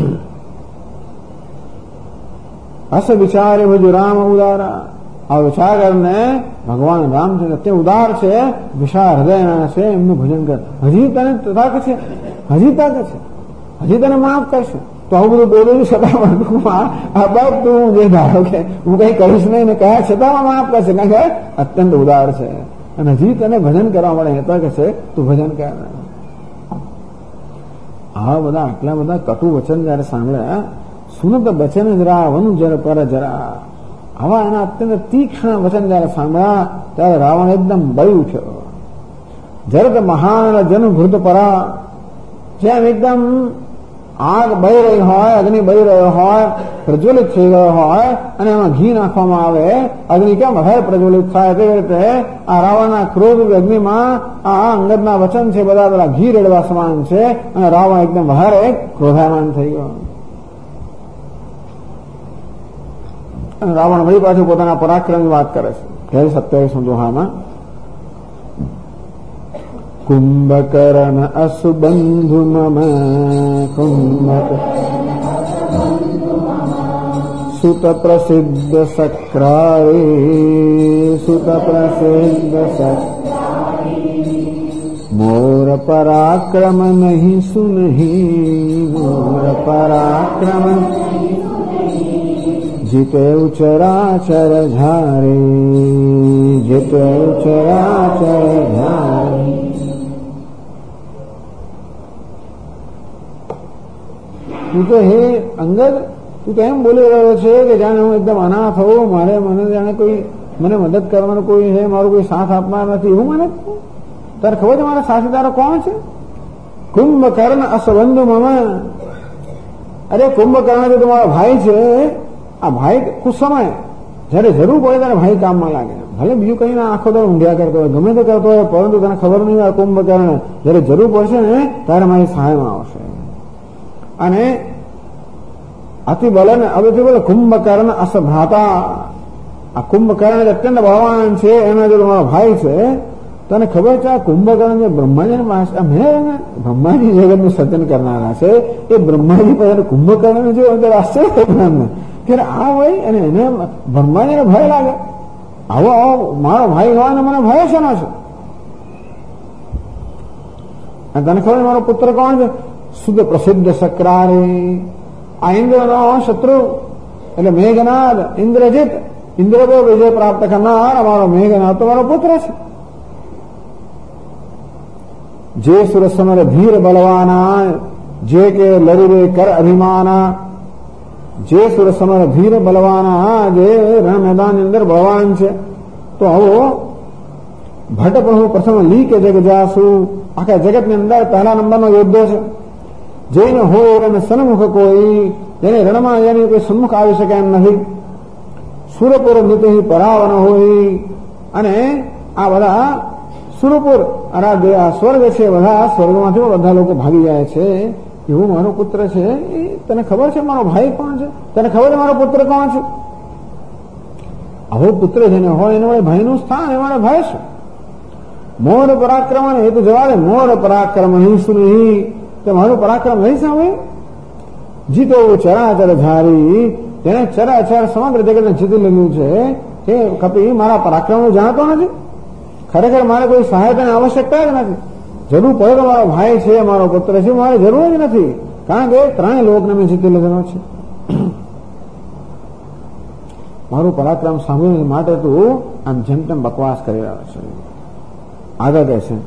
હસ વિચારે ભજુ રામ ઉદારા, આ વિચાર કરીને ભગવાન રામ છે તે ઉદાર છે, વિશાળ હૃદયના છે, એમનું ભજન કર. હજી તને તથા છે, હજી તક છે, હજી તને માફ કરશે. તો આવું બધું બોલું છતાં આ બાપ તું જે ધારો કે હું કઈ કરીશ નહીં ને કહ્યા છતાં માફ કરશે, કારણ કે અત્યંત ઉદાર છે અને હજી તને ભજન કરવા મળે હેતા કે છે તું ભજન કર. આવા બધા આટલા બધા કટુ વચન જયારે સાંભળ્યા, સુનત બચન જરા વનુ જર પર જરા, આવા એના અત્યંત તીક્ષ્ણ વચન જયારે સાંભળ્યા ત્યારે રાવણ એકદમ બળી ઉઠ્યો. જરત મહાન જન વૃદ્ધ પરા, જેમ એકદમ આગ બળી રહી હોય, અગ્નિ બળી રહ્યો હોય, પ્રજ્વલિત થઈ ગયો હોય અને એમાં ઘી નાખવામાં આવે, અગ્નિ કેમ વધારે પ્રજ્વલિત થાય તેવી રીતે આ રાવણના ક્રોધ અગ્નિમાં આ અંગદના વચન છે બધા પેલા ઘી રેડવા સમાન છે અને રાવણ એકદમ વધારે ક્રોધાયમાન થઈ ગયો. રાવણ વળી પાછું પોતાના પરાક્રમની વાત કરે છે 27 દોહામાં. કુંભકર્ણ અસુબંધુ મમ સુત પ્રસિદ્ધ સક્રારે, સુત પ્રસિદ્ધ મોર પરાક્રમ નહીં સુનહી, મોર પરાક્રમ જીતે ચરાચર ઝારે, જીતે ચરાચર ઝારે. તું તો હે અંગદ, તું તો એમ બોલી રહ્યો છે કે જાણે હું એકદમ અનાથ હોઉં, મને જાણે કોઈ મને મદદ કરવાનું કોઈ છે, મારું કોઈ સાથ આપનાર નથી એવું મને. તારે ખબર છે મારા સાથીદારો કોણ છે? કુંભકર્ણ અસબંધુ મમ. અરે કુંભકર્ણ તો તમારો ભાઈ છે. આ ભાઈ કુછ સમય જયારે જરૂર પડે ત્યારે ભાઈ કામમાં લાગે, ભલે બીજું કઈ ના આખો દર ઊંઘ્યા કરતો હોય, ગમે તે કરતો હોય, પરંતુ તને ખબર નહીં હોય કુંભકર્ણ જયારે જરૂર પડશે ને ત્યારે મારી સહાયમાં આવશે. અને અતિ બલન હવે બોલે કુંભકર્ણ અસભ્રાતા, આ કુંભકર્ણ અત્યંત બળવાન છે, એના જો મારો ભાઈ છે, તને ખબર છે આ કુંભકર્ણ જે બ્રહ્માજી બ્રહ્માજી જગતનું સર્જન કરનારા છે, એ બ્રહ્માજી પાસે કુંભકર્ણ જો અંદર આશ્ચર્ય કે આ હોય અને એને બ્રહ્માજીને ભય લાગે. આવો મારો ભાઈ હોવાનો મને ભય શેનો છે? અને તને ખબર મારો પુત્ર કોણ છે? શુદ્ધ પ્રસિદ્ધ સક્રારી, આ ઇન્દ્રનો શત્રુ એટલે મેઘનાદ, ઇન્દ્રજીત, ઇન્દ્ર પર વિજય પ્રાપ્ત કરનાર અમારો મેઘનાદ તો મારો પુત્ર છે. જે સુરસમર ધીર બલવાના, જે કે લડી રે કર અભિમાના, જે સુરસમર ધીર બલવાના, જે રણ મેદાનની અંદર બળવાન છે. તો આવો ભટ્ટ પ્રભુ પ્રથમ લી કે જગ જાસુ, આખા જગતની અંદર પહેલા નંબરનો યોદ્ધો છે. જઈને હોય અને સન્મુખ કોઈ, જેને રણમાં જેની કોઈ સન્મુખ આવી શકે એમ નથી. સુરપુર નીતિ પરાવન હોય, અને આ બધા સુરપુર આ સ્વર્ગ છે, બધા સ્વર્ગમાંથી બધા લોકો ભાગી જાય છે. એવું મારો પુત્ર છે. તને ખબર છે મારો ભાઈ કોણ છે? તને ખબર છે મારો પુત્ર કોણ છે? આવો પુત્ર જેને હોય એને વડે ભાઈનું સ્થાન, એ મારા ભાઈ છે. મોર પરાક્રમ એ તો જવા દે, મોર પરાક્રમ નહીં તે મારું પરાક્રમ નહીં સાંભળે. જીતો ચરાચર ધારી, જેને ચરાચર સમગ્ર જગતને જીતી લીધું છે, તે કપી મારા પરાક્રમ જાણતો નથી. ખરેખર મારે કોઈ સહાયતાની આવશ્યકતા જ નથી. જરૂર પડે તો મારો ભાઈ છે, મારો પુત્ર છે, મારે જરૂર જ નથી, કારણ કે ત્રણેય લોકને મેં જીતી લીધેલો છે. મારું પરાક્રમ સાંભળવા માટે તું આમ જેમ તેમ બકવાસ કરી રહ્યો છે. આગળ કહે છે,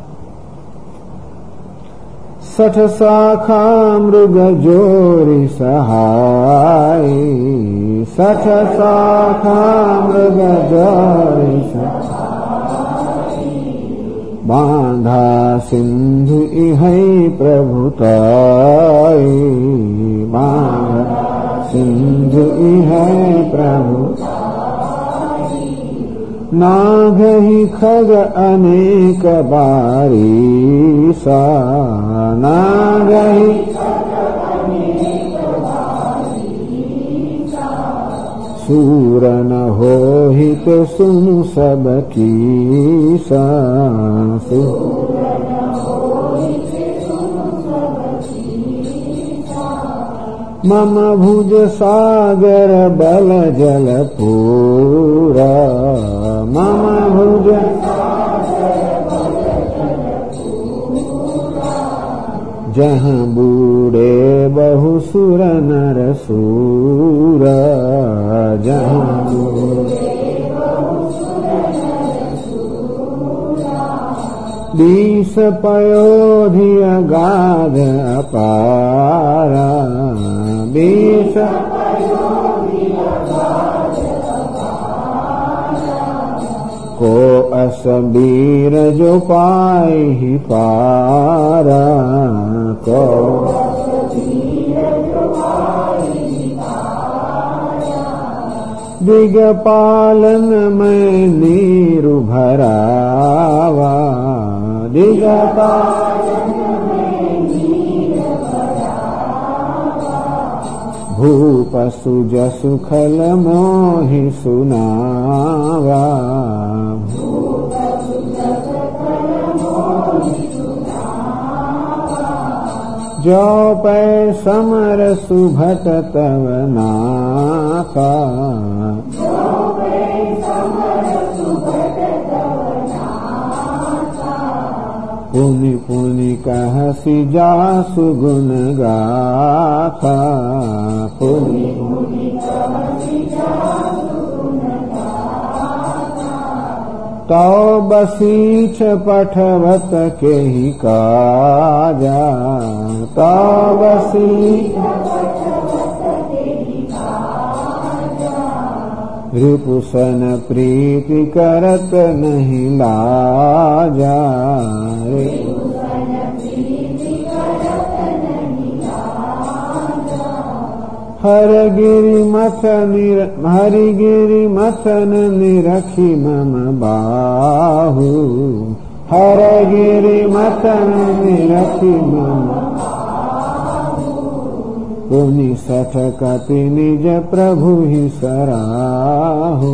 સઠ શાખા મૃગ જોરી સહાય, સઠ શાખા મૃગ જોરી સહાય, બાંધા સિંધુ ઇહૈ પ્રભુતાય, બાંધા સિંધુ ઇહૈ પ્રભુતાય, નાગહી ખગ અનેક બારીસા, નાગહી સૂર ન હોહિત સુન સબ કીસા, મમ ભુજ સાગર બલ જલ પૂરા, મમ ભુજ જહાં બૂડે બહુ સુર નર સૂરા, જહાં દીસ પયોધિય ગાધ અપારા, દીસ કો અસબીર જો પાઈ પારા, કો દિગપાલન મેં નીરુ ભરાવા, દિગપાલન ભૂપ સુજ સુખલ મોહી સુનાવા, જો પે સમર સુભટ તવ નાખા, પુનિ પુનિ કહસી જાસુ ગુણ ગાથા, પુનિ પુનિ કહસી જાસુ ગુણ ગાથા, તો બસીછ પઠવત કેહી કાજા, તો બસીછ रिपुसन प्रीति करत नहीं लाजा, हरगिरि मथन निरखी मम बाहु, हरगिरि मथन निरखी मम पुनि सठ कपि निज प्रभु ही सराहु।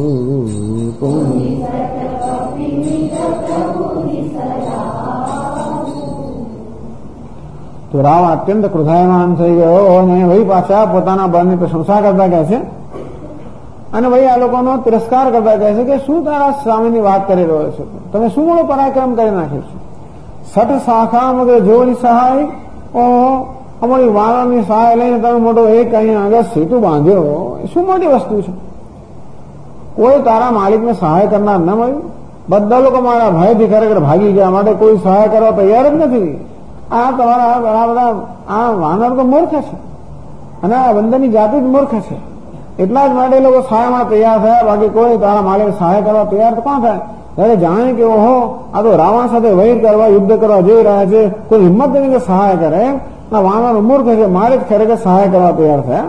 તો રાવ અત્યંત ક્રોધાયમાન થઈ ગયો અને વહી પાછા પોતાના બળની પ્રશંસા કરતા કહે છે અને વહી આ લોકોનો તિરસ્કાર કરતા કહે છે કે શું તારા સ્વામીની વાત કરી રહ્યો છો, તમે શું મોટો પરાક્રમ કરી નાખ્યો છો? સઠ શાખા મગર જોની સહાય, અમારી વાનરની સહાય લઈને તમે મોટો એક અહીંયા આગળ સેતુ બાંધ્યો, શું મોટી વસ્તુ છે? કોઈ તારા માલિકને સહાય કરનાર ન મળ્યું? બધા લોકો મારા ભયથી ખરેખર ભાગી ગયા, માટે કોઈ સહાય કરવા તૈયાર જ નથી. આ તમારા ઘણા બધા આ વાનર તો મૂર્ખ છે અને આ બંદરની જાતિ જ મૂર્ખ છે, એટલા જ માટે લોકો સહાયમાં તૈયાર થયા, બાકી કોઈ તારા માલિક સહાય કરવા તૈયાર તો કોણ થાય? ત્યારે જાણે કે ઓહો આ તો રાવણ સાથે વૈર કરવા યુદ્ધ કરવા જઈ રહ્યા છે, કોઈ હિંમત નહીં કે સહાય કરે. આ વાનર મૂર્ખ છે, મારે જ ખરેખર સહાય કરવા તૈયાર થયા.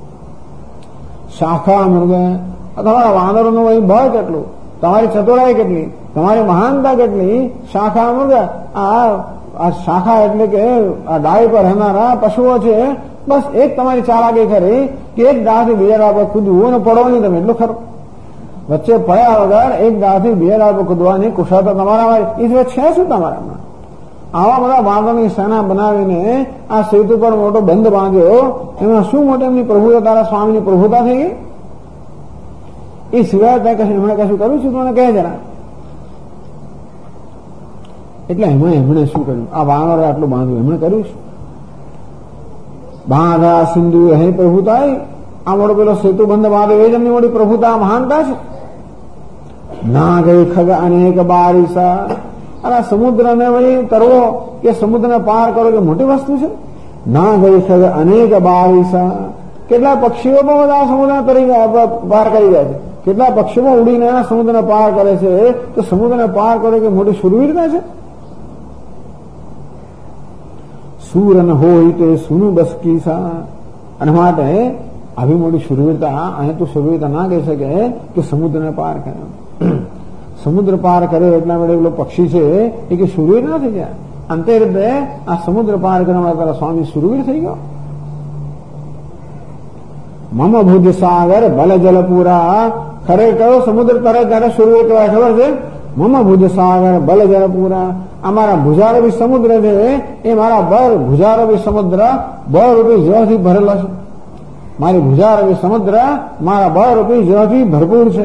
શાખા મૃગ, તમારા વાનરોનું વહી બળ કેટલું, તમારી ચતુરાઈ કેટલી, તમારી મહાનતા કેટલી. શાખા મૃગ, આ શાખા એટલે કે આ ડાળી પર રહેનારા પશુઓ છે, બસ એક તમારી ચાલાકી ખરી કે એક ડાળથી બીજા ડાળ પર કૂદવું અને પડવો નહીં તમે, એટલું ખરું. વચ્ચે પડ્યા વગર એક ડાળથી બીજા ડાળ પર કૂદવાની કુશળતા તમારામાં એ છે શું તમારામાં? આવા બધા વાનરોની સેના બનાવીને આ સેતુ પર મોટો બંધ બાંધ્યો, એમાં શું મોટી એમની પ્રભુતા, તારા સ્વામીની પ્રભુતા થઈ ગઈ? એ સિવાય એમણે કશું કર્યું છું? મને કહે જરા. એટલે એમણે શું કર્યું? આ વાનરે આટલું બાંધ્યું, એમણે કર્યું શું? બાંધા સિંધુ હે પ્રભુતા, આ મોટો પેલો સેતુ બંધ બાંધ્યો એ જ એમની મોટી પ્રભુતા મહાનતા છે. ના ગઈ ખગ અનેક બારીસા, અને સમુદ્રને વળી તરવો કે સમુદ્રને પાર કરો કે મોટી વસ્તુ છે? ના ગઈ ખગ અનેક બારીસા, કેટલા પક્ષીઓ પણ બધા સમુદ્ર પાર કરી જાય છે, કેટલા પક્ષીઓ ઉડીને સમુદ્રને પાર કરે છે, તો સમુદ્રને પાર કરો કે મોટી શુરવીરતા છે? સૂરન હોય તે સુનું બસકીસા, અને માટે આવી મોટી શુરવીરતા, અહીં તો શુરવીરતા ના કહી શકે કે સમુદ્રને પાર કર્યો. સમુદ્ર પાર કર્યો એટલા માટે પેલો પક્ષી છે એ કે શુરવીર ના થઈ ગયા, અંતે રીતે આ સમુદ્ર પાર કરવા માટે તારા સ્વામી શુરવીર થઈ ગયો. મમ ભુજ સાગર બલ જલ પૂરા, ખરેખર સમુદ્ર તરે ત્યારે શુરવીર કહેવાય, ખબર છે? મમ ભુજ સાગર બલ જલ પૂરા, અમારા ભુજારૂપી સમુદ્ર છે એ મારા ભુજારૂપી સમુદ્ર બળરૂપી જળથી ભરેલો છે. મારી ભુજારૂપી સમુદ્ર મારા બળરૂપી જળથી ભરપૂર છે.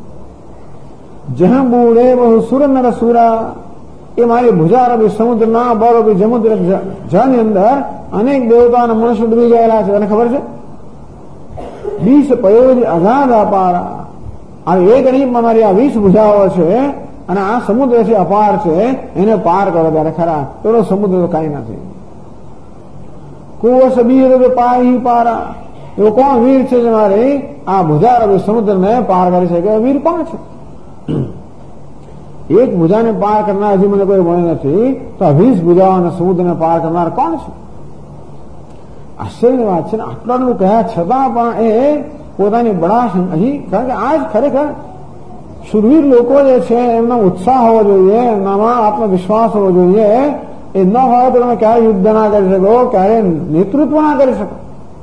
જહ બુડે બહુ સુર નર સુરા, એ મારી ભુજારૂપી સમુદ્રના બળરૂપી સમુદ્ર જળની અંદર અનેક દેવતા અને મનુષ્ય ડૂબી ગયેલા છે. તને ખબર છે? 20 પયોજ અગાધ અપારા, આ એક નહીં મારી આ 20 ભુજાઓ છે અને આ સમુદ્ર છે અપાર છે, એને પાર કરો ત્યારે ખરા, પેલો સમુદ્ર તો કઈ નથી. કુવસ બીર પાઈ પારા, એવો કોણ વીર છે જે મારે આ ભુજારૂપી સમુદ્રને પાર કરી શકે? વીર કોણ છે? એક ભુજાને પાર કરનાર હજી મને કોઈ મળ્યું નથી, તો આ 20 ભુજાઓને સમુદ્રને પાર કરનાર કોણ છે? આશ્ચર્યની વાત છે ને, આટલું કહ્યા છતાં પણ એ પોતાની બળાશ હજી, કારણ કે આ જ ખરેખર શુરવીર લોકો જે છે એમનો ઉત્સાહ હોવો જોઈએ, એમનામાં આત્મવિશ્વાસ હોવો જોઈએ. એ ન હોય તો તમે ક્યારે યુદ્ધ ના કરી શકો, ક્યારે નેતૃત્વ ના કરી શકો.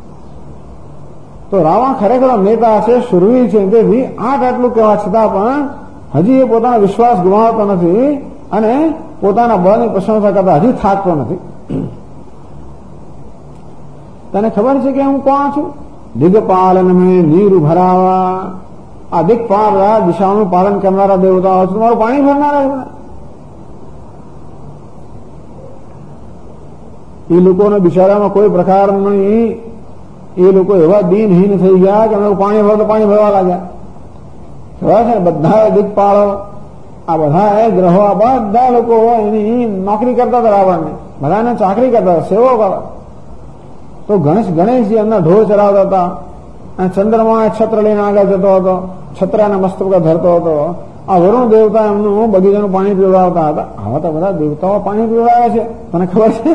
તો રાવણ ખરેખર નેતા છે, શુરવીર છે, તેથી આટલું કહેવા છતાં પણ હજી એ પોતાનો વિશ્વાસ ગુમાવતો નથી અને પોતાના બળની પ્રશંસા કરતા હજી થાકતો નથી. તને ખબર છે કે હું કોણ છું? દિગ્પાલન મેં નીર ભરાવા, આ દિગ્પાલ દિશાઓનું પાલન કરનારા દેવતાઓ છે, તમારું પાણી ભરનારા છે. એ લોકોને બિચારામાં કોઈ પ્રકારની, એ લોકો એવા દિનહીન થઈ ગયા કે અમે પાણી ભરો તો પાણી ભરવા લાગ્યા. ખબર છે ને, બધા દિગ્પાળો, આ બધા ગ્રહો, આ બધા લોકો એની નોકરી કરતા હતા રાવણને, બધાને ચાકરી કરતા હતા, સેવો કરતા. તો ગણેશજી એમના ઢોર ચરાવતા હતા અને ચંદ્રમા છત્ર લઈને આગળ જતો હતો, છત્રાના મસ્તક ધરતો હતો. આ વરુણ દેવતા એમનું બગીચાનું પાણી પીવડાવતા હતા. આવા તો બધા દેવતાઓ પાણી પીવડાવે છે, મને ખબર છે.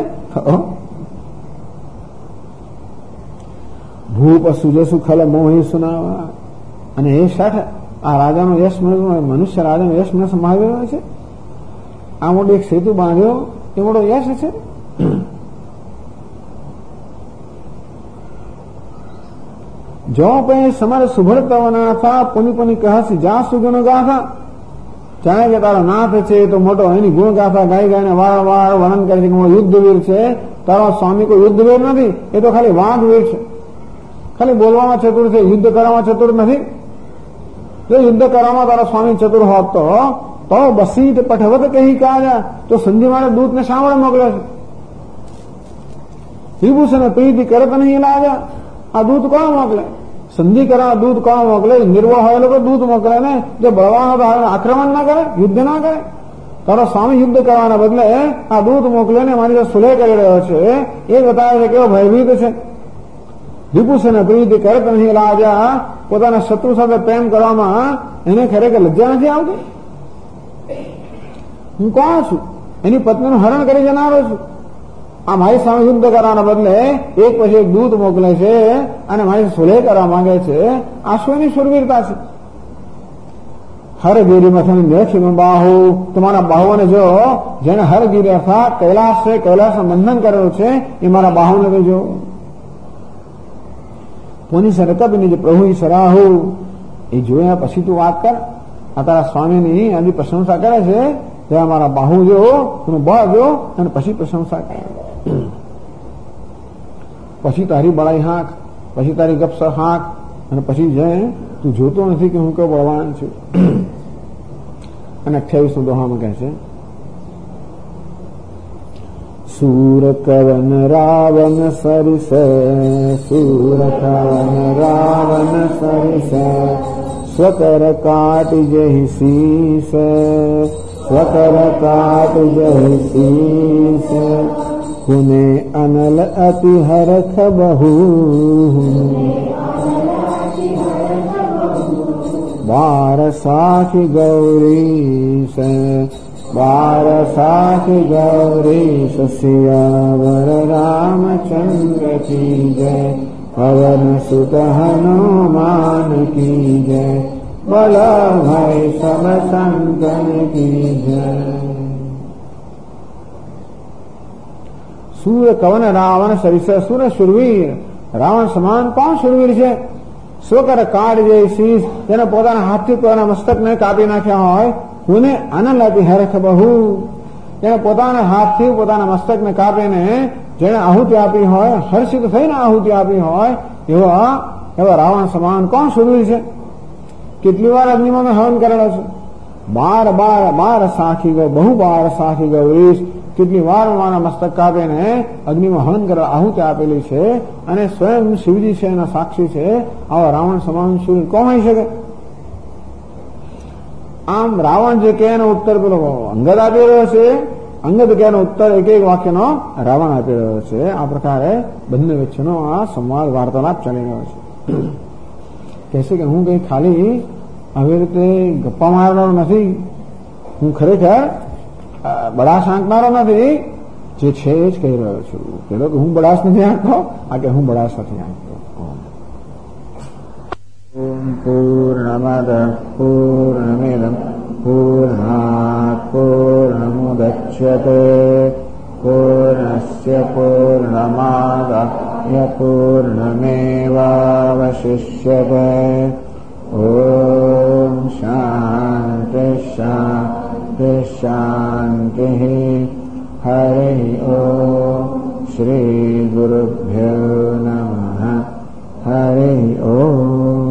ભૂપ સુજસુ ખલ મોહી સુનાવા, અને એ શઠ આ રાજાનો યશ મનુષ્ય રાજાનો યશ મને સંભાળ્યો છે. આ મોટો એક સેતુ બાંધ્યો એ મોટો યશ છે. जो पे समर सुभर तवना था पुनि पुनि कहसी जा सुगुण गाथा જાણે કે તારો નાથ છે તો મોટો એની ગુણ ગાથા ગાઈ ગાઈને વારંવાર વર્ણન કરે છે કે હું યુદ્ધવીર છે. તારો સ્વામી કોઈ યુદ્ધવીર નથી, એ તો ખાલી વાઘવીર છે. ખાલી બોલવામાં ચતુર છે, યુદ્ધ કરવામાં ચતુર નથી. જો યુદ્ધ કરવામાં તારો સ્વામી ચતુર હોત તો બસીટ પઠવત કહી કાજા, તો સંધિ મારે દૂતને શા માટે મોકલે છે? વિભૂષણ પ્રીતિ કરત નહીં લાજા, આ દૂત કોણ મોકલે? સંધિ કરવા દૂત કોણ મોકલે? નિર્વહ હોય લોકો દૂત મોકલે ને. જો બળવાનો તો આક્રમણ ના કરે, યુદ્ધ ના કરે. તારો સ્વામી યુદ્ધ કરવાના બદલે આ દૂત મોકલે ને મારી સાથે સુલેહ કરી રહ્યો છે, એ બતાવે છે કેવો ભયભીત છે. વિભૂષણ પ્રીતિ કરત નહીં લાજા, પોતાના શત્રુ સાથે પ્રેમ કરવામાં એને ખરેખર લજ્જા નથી આવતી. હું કોણ છું? એની પત્નીનું હરણ કરી જનારો છું. આ મારી સામે યુદ્ધ કરવાના બદલે એક પછી એક દૂત મોકલે છે અને મારી સુલેહ કરવા માંગે છે. આ શું એની શુરવીરતા છે? હરગીરી મથન દેખી બાહુ, તમારા બાહુઓને જો જેને હરગીરી અર્થાત કૈલાસ છે, કૈલાસનું બંધન કરેલું છે, એ મારા બાહુને તો જો. પુનિ સરકબની જે પ્રભુ સરાહુ, એ જોયા પછી તું વાત કર. આ તારા સ્વામીની આની પ્રશંસા કરે છે, ત્યાં મારા બાહુ જો, તું બળ જો, અને પછી પ્રશંસા કરે. પછી તારી બળાઈ હાંક, પછી તારી ગપસર હાંક, અને પછી જે તું જોતો નથી કે હું કેવો બળવાન છું. અને 28 દોહામાં કહે છે, सूर कवन रावण सरिस, सूर कवन रावण सरिस, स्वकर काट जहि शीस, स्वकर काट जहि शीस, पुने अनल अति हरख बहु, बार साखी गौरीश, बार साखी गौरीश, सियावर रामचंद्र की जय, पवन सुत हनुमान की जय, बल भय सब संतन की जय. सूर्य कवन रावण सरिस, सूर्य शुरवीर, રાવણ સમાન કોણ શુરવીર છે? સ્વકર કાઢ જે શીશ, તેને પોતાના હાથથી પોતાના મસ્તકને કાપી નાખ્યા હોય. હુને આનંદ આપી હરખ બહુ, તેને પોતાના હાથથી પોતાના મસ્તકને કાપીને જેને આહુતિ આપી હોય, હર્ષિત થઈને આહુતિ આપી હોય, એવા રાવણ સમાન કોણ શુરવીર છે? કેટલી વાર અગ્નિમાં મેં હવન કરેલો છે. બાર બાર બાર સાખી ગયો, બહુ બાર સાખી ગૌરીશ, કેટલી વાર મારા મસ્તક કાપીને અગ્નિમાં હવન કરવા આહુતિ આપેલી છે, અને સ્વયં શિવજી છે એના સાક્ષી છે. આવા રાવણ સમાન શૂર કોણ હોઈ શકે? આમ રાવણ જે કે એનો ઉત્તર પેલો અંગદ આપી રહ્યો છે, અંગદ કે એનો ઉત્તર એક એક વાક્યનો રાવણ આપી રહ્યો છે. આ પ્રકારે બંને વચ્ચેનો આ સંવાદ વાર્તાલાપ ચાલી રહ્યો છે. કહેશે કે હું કઈ ખાલી આવી રીતે ગપ્પા મારનારો નથી, હું ખરેખર બળાશ આંકનારો નથી, જે છે એ જ કહી રહ્યો છું. પેલો કે હું બળાશ નથી આંકતો, આ કે હું બળાશ નથી આંકતો. ઓમ પૂર્ણમદ પૂર્ણમિદં પૂર્ણાત પૂર્ણમુદચ્યતે પૂર્ણસ્ય પૂર્ણમાદાય પૂર્ણમેવાવશિષ્યતે. ઓમ શાંતિ શાંતિ શાંતિ. હરિ ઓમ શ્રી ગુરુભ્યો નમઃ. હરિ ઓમ.